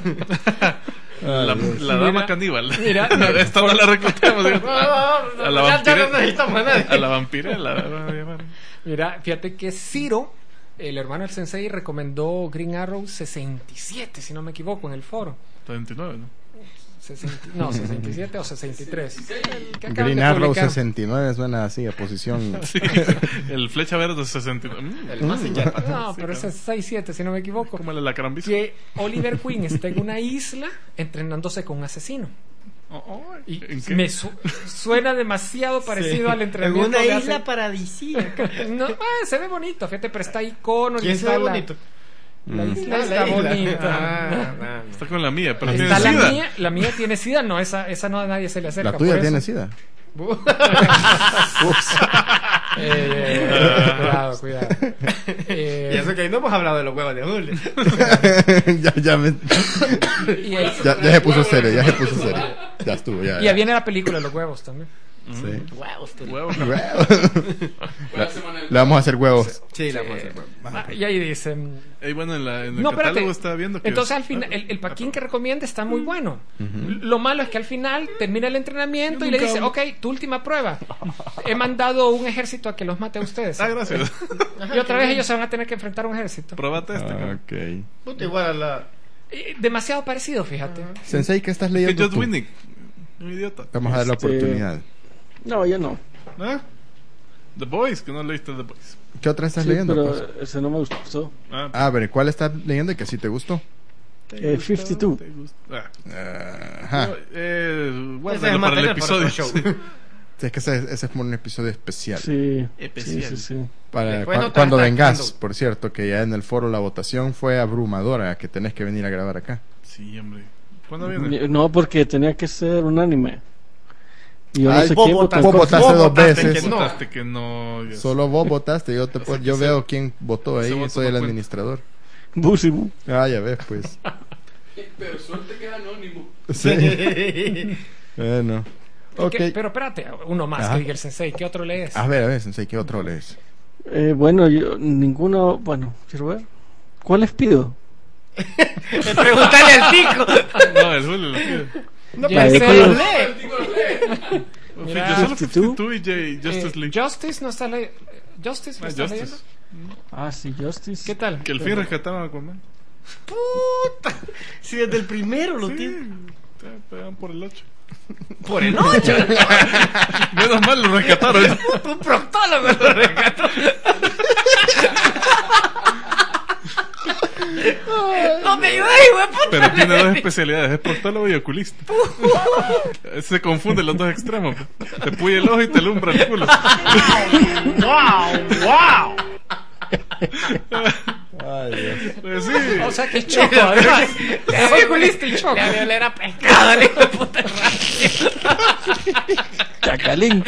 La, Ay, Dios. la dama Mira, caníbal. mira, Esta no la reclutamos. digo. No, A la ya- ya vampira. no necesitamos a nadie. A la vampira la van a llamar. Mira, fíjate que Ciro, el hermano del Sensei, recomendó Green Arrow sesenta y siete, si no me equivoco, en el foro. treinta y nueve, ¿no? sesenta, no, sesenta y siete o sesenta y tres. El que acaban Green de Arrow publicar. sesenta y nueve suena así a posición. Sí, el flecha verde sesenta y nueve. Mm, El Messenger. No, pero ese es sesenta y siete, si no me equivoco. como la lacrán bici. Que Oliver Queen está en una isla entrenándose con un asesino. Oh, oh, Y ¿en qué? me su- suena demasiado parecido al En entrenamiento una de isla hace- paradisíaca. No, ah, se ve bonito, fíjate, pero está icono. ¿Quién se está ve la- bonito? La Mm. isla Ah, está la isla. bonita. Ah, ah, Está con la mía, pero Está tiene la sida. mía, la mía tiene sida, no, esa, esa no a nadie se le acerca. La tuya por tiene eso- sida. Eh, eh, eh, cuidado, cuidado. Eh, Y eso que ahí no hemos hablado de los huevos de Julio. ya, ya, me- y, ahí- ya, ya se puso serio, ya se puso serio. Ya estuvo, ya. y ahí viene la película de los huevos también. Sí. Huevos, tú. Huevo. Buena semana. Le vamos a hacer huevos. Sí, la vamos a hacer. Ah, y ahí dicen. Y bueno, en, la, en el No, catálogo espérate. estaba viendo que. Entonces al final, el, el paquín que recomienda está muy bueno. Lo malo es que al final termina el entrenamiento y le dice, ok, tu última prueba. He mandado un ejército a que los mate a ustedes. Ah, gracias. Y otra vez ellos se van a tener que enfrentar a un ejército. Probate este. cabrón. Ok. Puta, igual a la. Eh, Demasiado parecido, fíjate. Sensei, ¿qué estás Que leyendo Joss tú? Winnick. Un idiota. Vamos a dar la Este- oportunidad. No, yo no. ¿Ah? The Boys, que no leíste The Boys. ¿Qué otra estás Sí, leyendo? pero pues? ese no me gustó. Ah, Ah, a ver, ¿cuál estás leyendo y que sí te gustó? ¿te eh, gustó? cincuenta y dos. ¿Te gustó? Ah. Ajá. No, eh, Ese es guárdalo para el material para episodio. otro show. Sí. Sí, es que ese, ese es como un episodio especial. Sí, Especial. sí, sí, sí. Para Después cua- no te cuando vas vengas, tacando. por cierto, que ya en el foro la votación fue abrumadora, que tenés que venir a grabar acá. Sí, hombre. ¿Cuándo viene? No, porque tenía que ser unánime. Y yo no Ay, sé vos quién votaste- votó. Vos votaste vos dos votaste veces. que no. Votaste que no. yes. Solo vos votaste, yo te O sea, puedo- que yo se- veo quién votó ese ahí, voto soy no el cuenta. administrador. Bus y bu. Ah, ya ves, pues. Pero suerte que es anónimo. Sí. Bueno. Ok. ¿Qué? Pero espérate, uno más Ajá. que diga el sensei. ¿Qué otro lees? A ver, a ver, Sensei, ¿qué otro lees? Eh, bueno, yo ninguno. Bueno, quiero ver. ¿Cuál les pido? Preguntarle al tico. No, el Julio lo pide. No, Ya pero el sé. tico los lee. Digo, lee. Mira, Yo solo cincuenta y dos. cincuenta y dos y J- Justice Eh, League. Justice no está leyendo. Justice, ¿lo Ah, estás Justice. leyendo? Ah, sí, Justice. ¿Qué tal? Que al fin rescataron a Aquaman. Puta. Si desde el primero lo Sí, tiene. ya pegan por el ocho. Por el ocho. Menos mal lo rescataron. Un proctólogo lo rescató. No me ayudáis, güey, puta. Pero tiene dos especialidades, es proctólogo y oculista. Se confunden los dos extremos. Te puye el ojo y te alumbra el culo. ¡Wow! ¡Wow! Ay, Dios. Pues sí. O sea que choco, además. Es oculista y choco. Le había oler a pescado, le hijo de puta. Chacalín.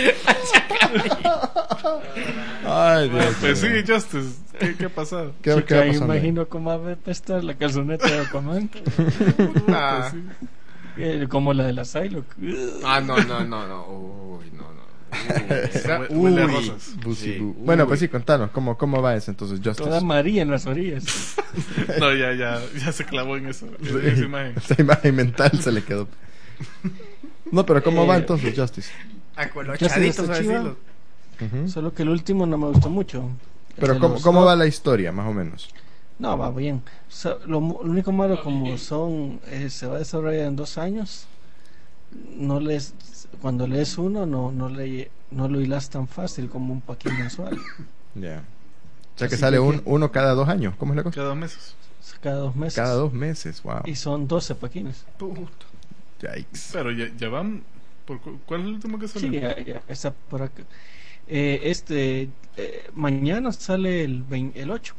Ay, Dios. Pues sí, mío. Justice. ¿Qué, qué ha pasado? ¿Qué, Sí, qué va que pasando ahí? imagino cómo va a estar la calzoneta de Aquaman. Ah, Eh, como la de la Psylocke. Ah, no, no, no, no. Uy, no, no. Uy, Huele a uy. rosas. Busi Sí. bu. Bueno, Uy. pues sí, contanos, ¿cómo, cómo va eso entonces, Justice? Toda María en las orillas. No, ya, ya, ya se clavó en eso. En esa imagen. Esa imagen mental se le quedó. No, pero ¿cómo va Eh, entonces, Justice? Acolochaditos, está a chiva. decirlo. Ujú. Solo que el último no me gustó mucho. Pero El de ¿cómo, los cómo Snow- va la historia, más o menos? No, va bien. O sea, lo, mu- lo único malo como son eh, se va a desarrollar en dos años. No les cuando lees uno no no le no lo hilas tan fácil como un paquete mensual. Ya. O sea que Así sale que- un, uno cada dos años. ¿Cómo es la cosa? Cada dos meses. Cada dos meses. Cada dos meses, wow. Y son doce paquines. Yikes. Pero ya, ya van. ¿Por cu- ¿Cuál es el último que salió? Sí, ya, ya está por acá. Eh, este eh, mañana sale el vein- el ocho.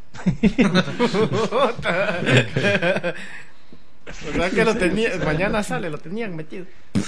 ¿Verdad que lo tenía? Mañana sale, lo tenían metido.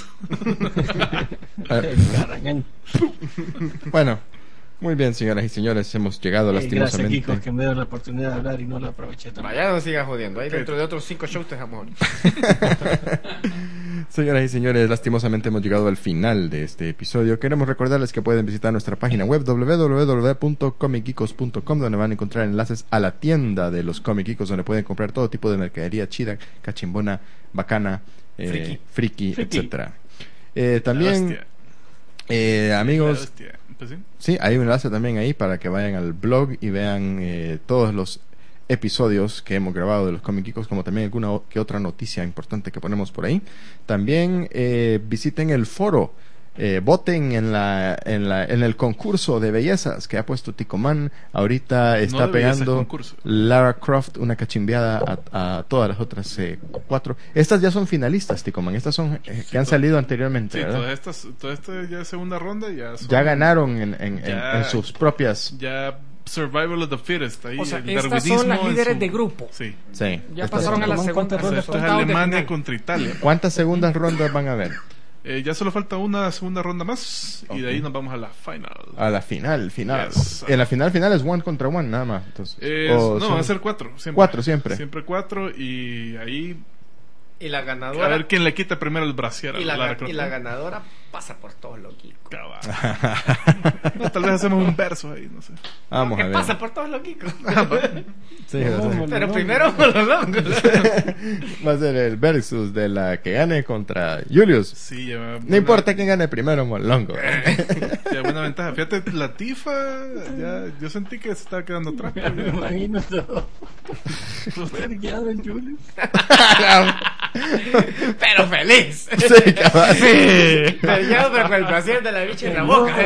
Ah, Carañán. bueno, muy bien, señoras y señores, hemos llegado Eh, gracias, lastimosamente. Kiko, que me dio la oportunidad de hablar y no la aproveché también. Vaya, no sigas jodiendo. Ahí dentro de otros cinco shows te dejamos. Señoras y señores, lastimosamente hemos llegado al final de este episodio. Queremos recordarles que pueden visitar nuestra página web doble u doble u doble u punto comic geekos punto com, donde van a encontrar enlaces a la tienda de los Comic Geekos, donde pueden comprar todo tipo de mercadería chida, cachimbona, bacana, eh, Friki. friki, Friki. etcétera. Eh, La también, hostia. eh, La amigos, hostia. Pues sí. sí, hay un enlace también ahí para que vayan al blog y vean eh, todos los episodios que hemos grabado de los Comic Geekos, como también alguna o- que otra noticia importante que ponemos por ahí. También eh, visiten el foro, eh, voten en la, en la en el concurso de bellezas que ha puesto Ticoman. Ahorita está de bellezas, pegando concurso. Lara Croft una cachimbeada a, a todas las otras eh, cuatro. Estas ya son finalistas, Ticoman. Estas son eh, que han salido anteriormente, Sí, ¿verdad? todas estas, toda esta ya segunda ronda ya son- Ya ganaron en, en, en- Ya- en sus propias. Ya Survival of the Fittest. Ahí O sea, el estas darwinismo son las en líderes su- de grupo. Sí. Sí. Ya estas pasaron a son- la ¿Cuántas segunda. rondas Esto es octavos de Alemania final. contra Italia. ¿Cuántas segundas rondas van a haber? Eh, ya solo falta una segunda ronda más y de ahí nos vamos a la final. A la final, final. Yes. En la final, final es one contra one, nada más. Entonces, Eh, o no, son- van a ser cuatro. Siempre. Cuatro siempre. Siempre cuatro y ahí Y la a ganadora. ver quién le quita primero el brasier a y, la, Lara ga- Croft. y la ganadora pasa por todos los Kiko. Cabal. No, tal vez hacemos un verso ahí, no sé. Vamos ¿Qué a ver. pasa por todos los Kiko? Sí, o sea, Vamos. Pero No, primero por los longos. va a ser el versus de la que gane contra Julius. Sí, ya, No importa quién gane primero, Molongo. Ya buena ventaja. Fíjate, la Tifa, ya, yo sentí que se estaba quedando atrás. Me imagino todo. Vergueado el Julius. Pero feliz. Sí, cabal. Sí. Pero yo, pero con el placer de la bicha en la boca.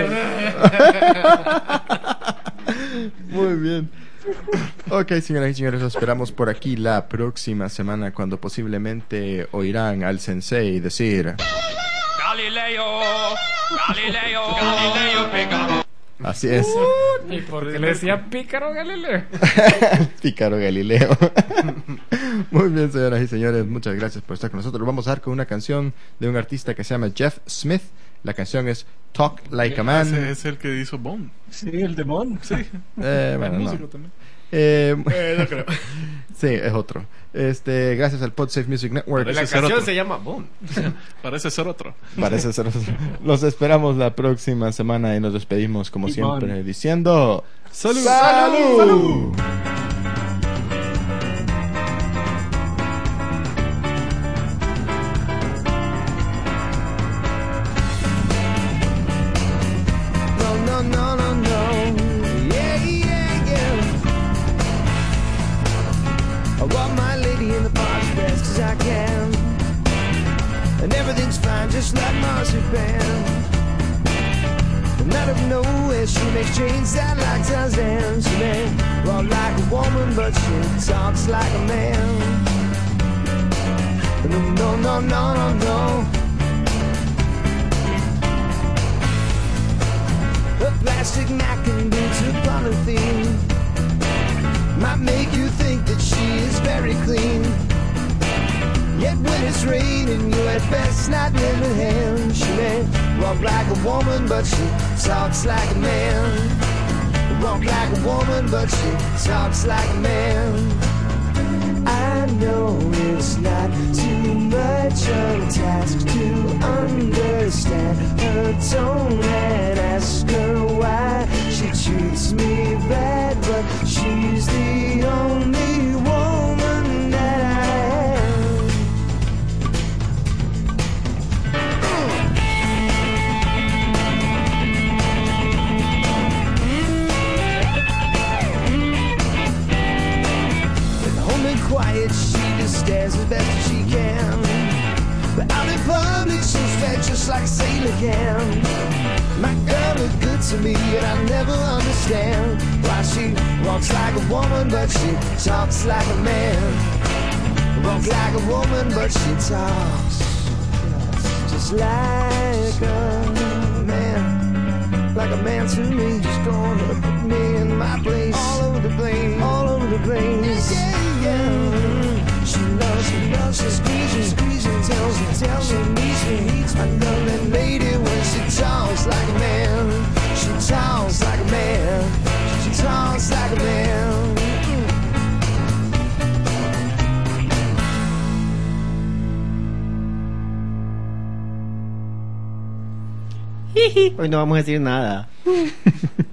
Muy bien. Ok, señoras y señores, los esperamos por aquí la próxima semana cuando posiblemente oirán al sensei decir Galileo, Galileo, Galileo Figaro. así es. ¿Y por qué le decía pícaro Galileo? Pícaro Galileo. Muy bien, señoras y señores, muchas gracias por estar con nosotros. Vamos a dar con una canción de un artista que se llama Jeff Smith. La canción es Talk Like a Man. Ese es el que hizo Bone. Sí, el demon. Sí. Eh, bueno, El no. músico también. Eh, Eh, no creo. sí, es otro. Este, gracias al PodSafe Music Network. Parece La ser canción otro. se llama Boom. Parece ser otro. Parece ser otro. Los esperamos la próxima semana y nos despedimos como Y siempre bon. diciendo ¡Salud! ¡Salud! ¡Salud! No, no, no, no, no. Yeah, yeah, yeah. I want my lady in the bar as best as I can. And everything's fine, just like marzipan. And out of nowhere, she makes chains sound like Tarzan. She may walk like a woman, but she talks like a man. No, no, no, no, no, no. A plastic napkin boots upon a theme might make you think that she is very clean. Yet when it's raining, you at best not lend a hand. She may walk like a woman, but she talks like a man. Walk like a woman, but she talks like a man. I know it's not too much of a task to understand her tone and ask her why she treats me bad, but she's the only woman that I have. And home and quiet, she just stares as best as she can. But out in public, she'll stare just like a sailor can. My girl is good to me, and I never understand why she walks like a woman, but she talks like a man. Walks like a woman, but she talks just like a man. Like a man to me, just gonna put me in my place. All over the place, all over the place. Yeah, yeah. She loves, she loves, she squeezes, squeezes, tells me, tells me, needs me, needs me. I love that lady when she talks like a man. She talks like a man. She talks like a man. Hoy no vamos a decir nada.